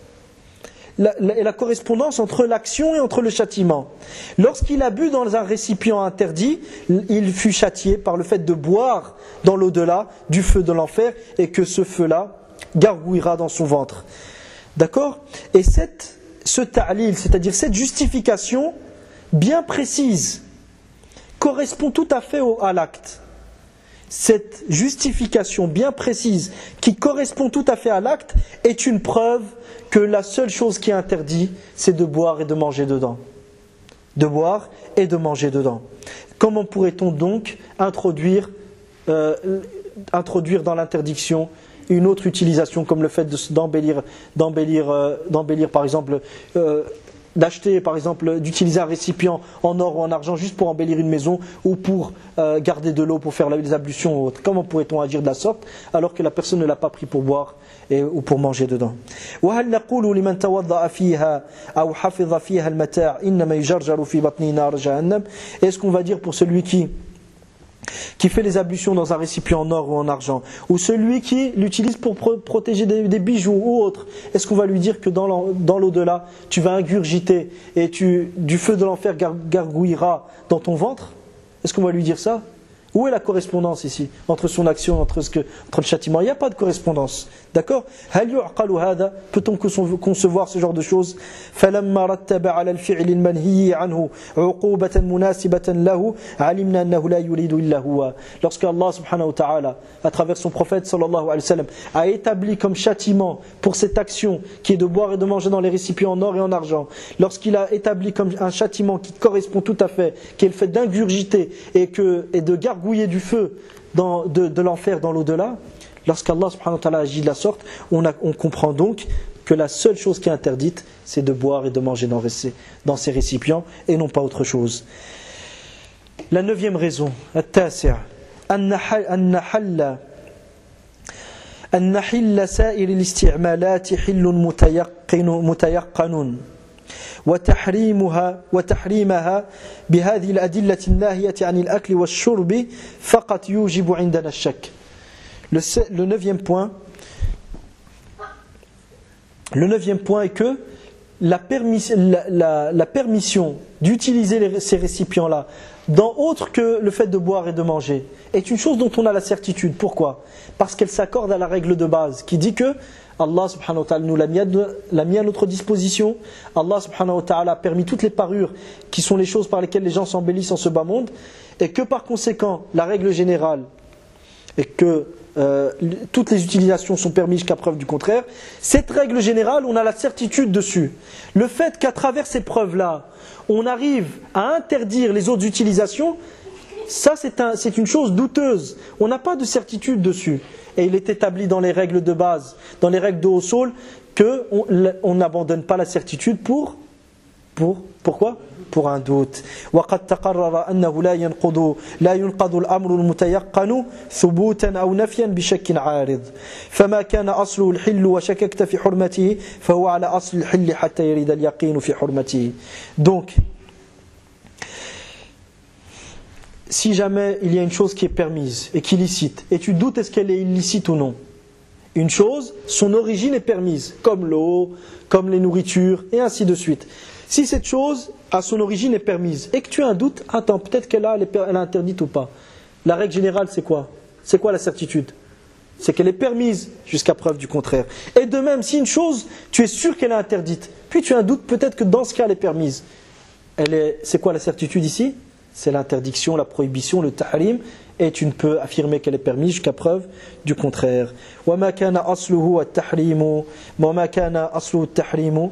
entre l'action et entre le châtiment. Lorsqu'il a bu dans un récipient interdit, il fut châtié par le fait de boire dans l'au-delà du feu de l'enfer et que ce feu-là gargouillera dans son ventre. D'accord ? Et ce ta'lil, c'est-à-dire cette justification bien précise, correspond tout à fait à l'acte. Cette justification bien précise qui correspond tout à fait à l'acte est une preuve que la seule chose qui est interdite, c'est de boire et de manger dedans. De boire et de manger dedans. Comment pourrait-on donc introduire dans l'interdiction une autre utilisation comme le fait d'embellir par exemple d'utiliser un récipient en or ou en argent juste pour embellir une maison ou pour garder de l'eau pour faire les ablutions ou autre. Comment pourrait-on agir de la sorte alors que la personne ne l'a pas pris pour boire ou pour manger dedans? وهل نقول لمن توضأ فيها أو حفظ فيها المتاع إنما يجرجر في بطنه نار جهنم? Est-ce qu'on va dire pour celui qui fait les ablutions dans un récipient en or ou en argent, ou celui qui l'utilise pour protéger des bijoux ou autre, est-ce qu'on va lui dire que dans l'au-delà, tu vas ingurgiter et du feu de l'enfer gargouillera dans ton ventre? Est-ce qu'on va lui dire ça? Où est la correspondance ici entre son action, entre le châtiment? Il n'y a pas de correspondance. D'accord? Peut-on concevoir ce genre de choses? فَلَمَّا رَتَّبَ عَلَى الْفِعْلِ الْمَنْهِيِّ عَنْهُ عُقُوبَةً مُنَاسِبَةً لَهُ عَلِمْنَا أَنَّهُ لَا يُرِيدُ إِلَّا هُوَ. Lorsque Allah subhanahu wa ta'ala, à travers son prophète sallallahu alayhi wa sallam, a établi comme châtiment pour cette action qui est de boire et de manger dans les récipients en or et en argent, lorsqu'il a établi comme un châtiment qui correspond tout à fait, qui est le fait d'ingurgiter et de gargouiller du feu de l'enfer dans l'au-delà, lorsqu'Allah subhanahu wa ta'ala agit de la sorte, on comprend donc que la seule chose qui est interdite, c'est de boire et de manger dans ces récipients et non pas autre chose. La 9e raison, التاسع أن حل سائر الاستعمالات حل متيقن وتحريمها بهذه الأدلة الناهية عن الأكل والشرب فقط يوجب عندنا الشك. Le neuvième point est que la permission d'utiliser ces récipients-là dans autre que le fait de boire et de manger est une chose dont on a la certitude. Pourquoi? Parce qu'elle s'accorde à la règle de base qui dit que Allah subhanahu wa ta'ala nous l'a mis à notre disposition. Allah subhanahu wa ta'ala a permis toutes les parures qui sont les choses par lesquelles les gens s'embellissent en ce bas monde, et que par conséquent la règle générale est que toutes les utilisations sont permises jusqu'à preuve du contraire. Cette règle générale, on a la certitude dessus. Le fait qu'à travers ces preuves-là, on arrive à interdire les autres utilisations, ça c'est une chose douteuse. On n'a pas de certitude dessus. Et il est établi dans les règles de base, dans les règles de Usul, qu'on n'abandonne pas la certitude pourquoi? Pour un doute. وقد تقرر أنه لا ينقض الأمر المتيقن ثبوتا أو نفيا بشك عارض فما كان أصله الحل وشككت في حرمته فهو على أصل الحل حتى يرد اليقين في حرمته. Donc, si jamais il y a une chose qui est permise et qui est licite, et tu doutes est-ce qu'elle est illicite ou non, une chose, son origine est permise, comme l'eau, comme les nourritures, et ainsi de suite. Si cette chose, à son origine, est permise, et que tu as un doute, attends, peut-être qu'elle est interdite ou pas. La règle générale, c'est quoi? C'est quoi la certitude? C'est qu'elle est permise, jusqu'à preuve du contraire. Et de même, si une chose, tu es sûr qu'elle est interdite, puis tu as un doute, peut-être que dans ce cas, elle est permise. C'est quoi la certitude ici? C'est l'interdiction, la prohibition, le tahrim, et tu ne peux affirmer qu'elle est permise jusqu'à preuve du contraire. وَمَا كَانَ أَصْلُهُ التَّحْرِيمُ وَمَا كَانَ أَصْلُهُ التَّحْرِيمُ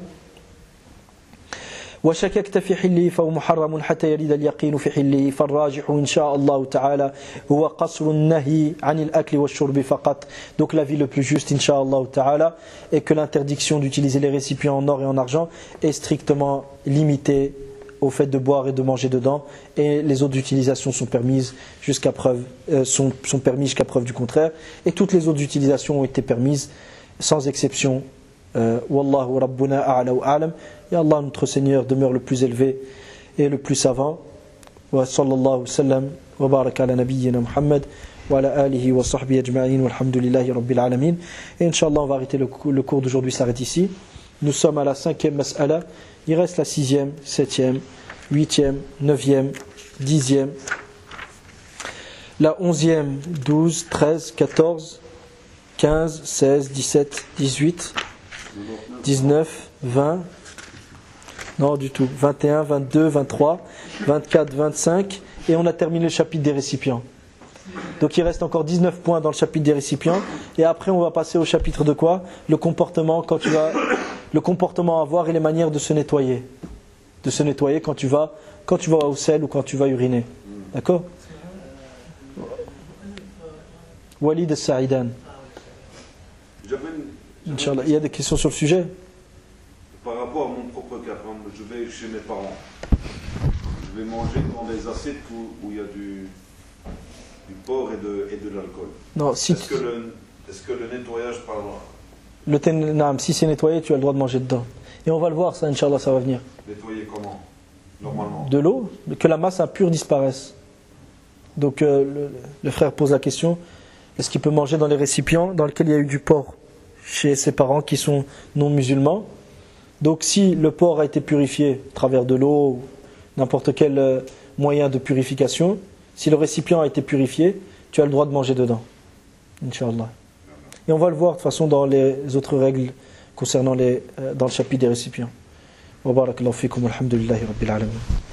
وشككت في حله فهو محرم حتى يرد اليقين في حله فالراجح إن شاء الله تعالى هو قصر النهي عن الأكل والشرب فقط. Donc l'avis le plus juste Inch'Allah ta'ala est que l'interdiction d'utiliser les récipients en or et en argent est strictement limitée au fait de boire et de manger dedans, et les autres utilisations sont permises jusqu'à preuve, sont permises jusqu'à preuve du contraire, et toutes les autres utilisations ont été permises sans exception. Wallahu Rabbuna a'la wa a'lam. Et Allah, notre Seigneur, demeure le plus élevé et le plus savant. Wa sallallahu sallam wa baraka ala nabiyyina Muhammad wa ala alihi wa sahbihi ajma'in walhamdulillahi rabbil alamin. Et Inch'Allah, on va arrêter le cours d'aujourd'hui, s'arrête ici. Nous sommes à la 5e mas'ala. Il reste la 6e, 7e, 8e, 9e, 10e, la 11e, 12, 13, 14, 15, 16, 17, 18, 19, 20, non du tout, 21, 22, 23, 24, 25, et on a terminé le chapitre des récipients. Donc il reste encore 19 points dans le chapitre des récipients, et après on va passer au chapitre de quoi? Le comportement à avoir et les manières de se nettoyer. De se nettoyer quand tu vas au sel ou quand tu vas uriner. D'accord? Walid Sa'idan. Inch'Allah. Il y a des questions sur le sujet? Par rapport à mon propre cas, je vais chez mes parents. Je vais manger dans des assiettes où il y a du porc et de l'alcool. Non, si est-ce que le nettoyage par si c'est nettoyé, tu as le droit de manger dedans. Et on va le voir, ça, Inch'Allah, ça va venir. Nettoyer comment? Normalement. De l'eau, que la masse impure disparaisse. Donc le frère pose la question, est-ce qu'il peut manger dans les récipients dans lesquels il y a eu du porc chez ses parents qui sont non musulmans? Donc si le porc a été purifié à travers de l'eau ou n'importe quel moyen de purification, si le récipient a été purifié, tu as le droit de manger dedans. Inch'Allah. Et on va le voir de toute façon dans les autres règles concernant dans le chapitre des récipients. Wa barakallahu fikum, alhamdulillahi rabbil alamin.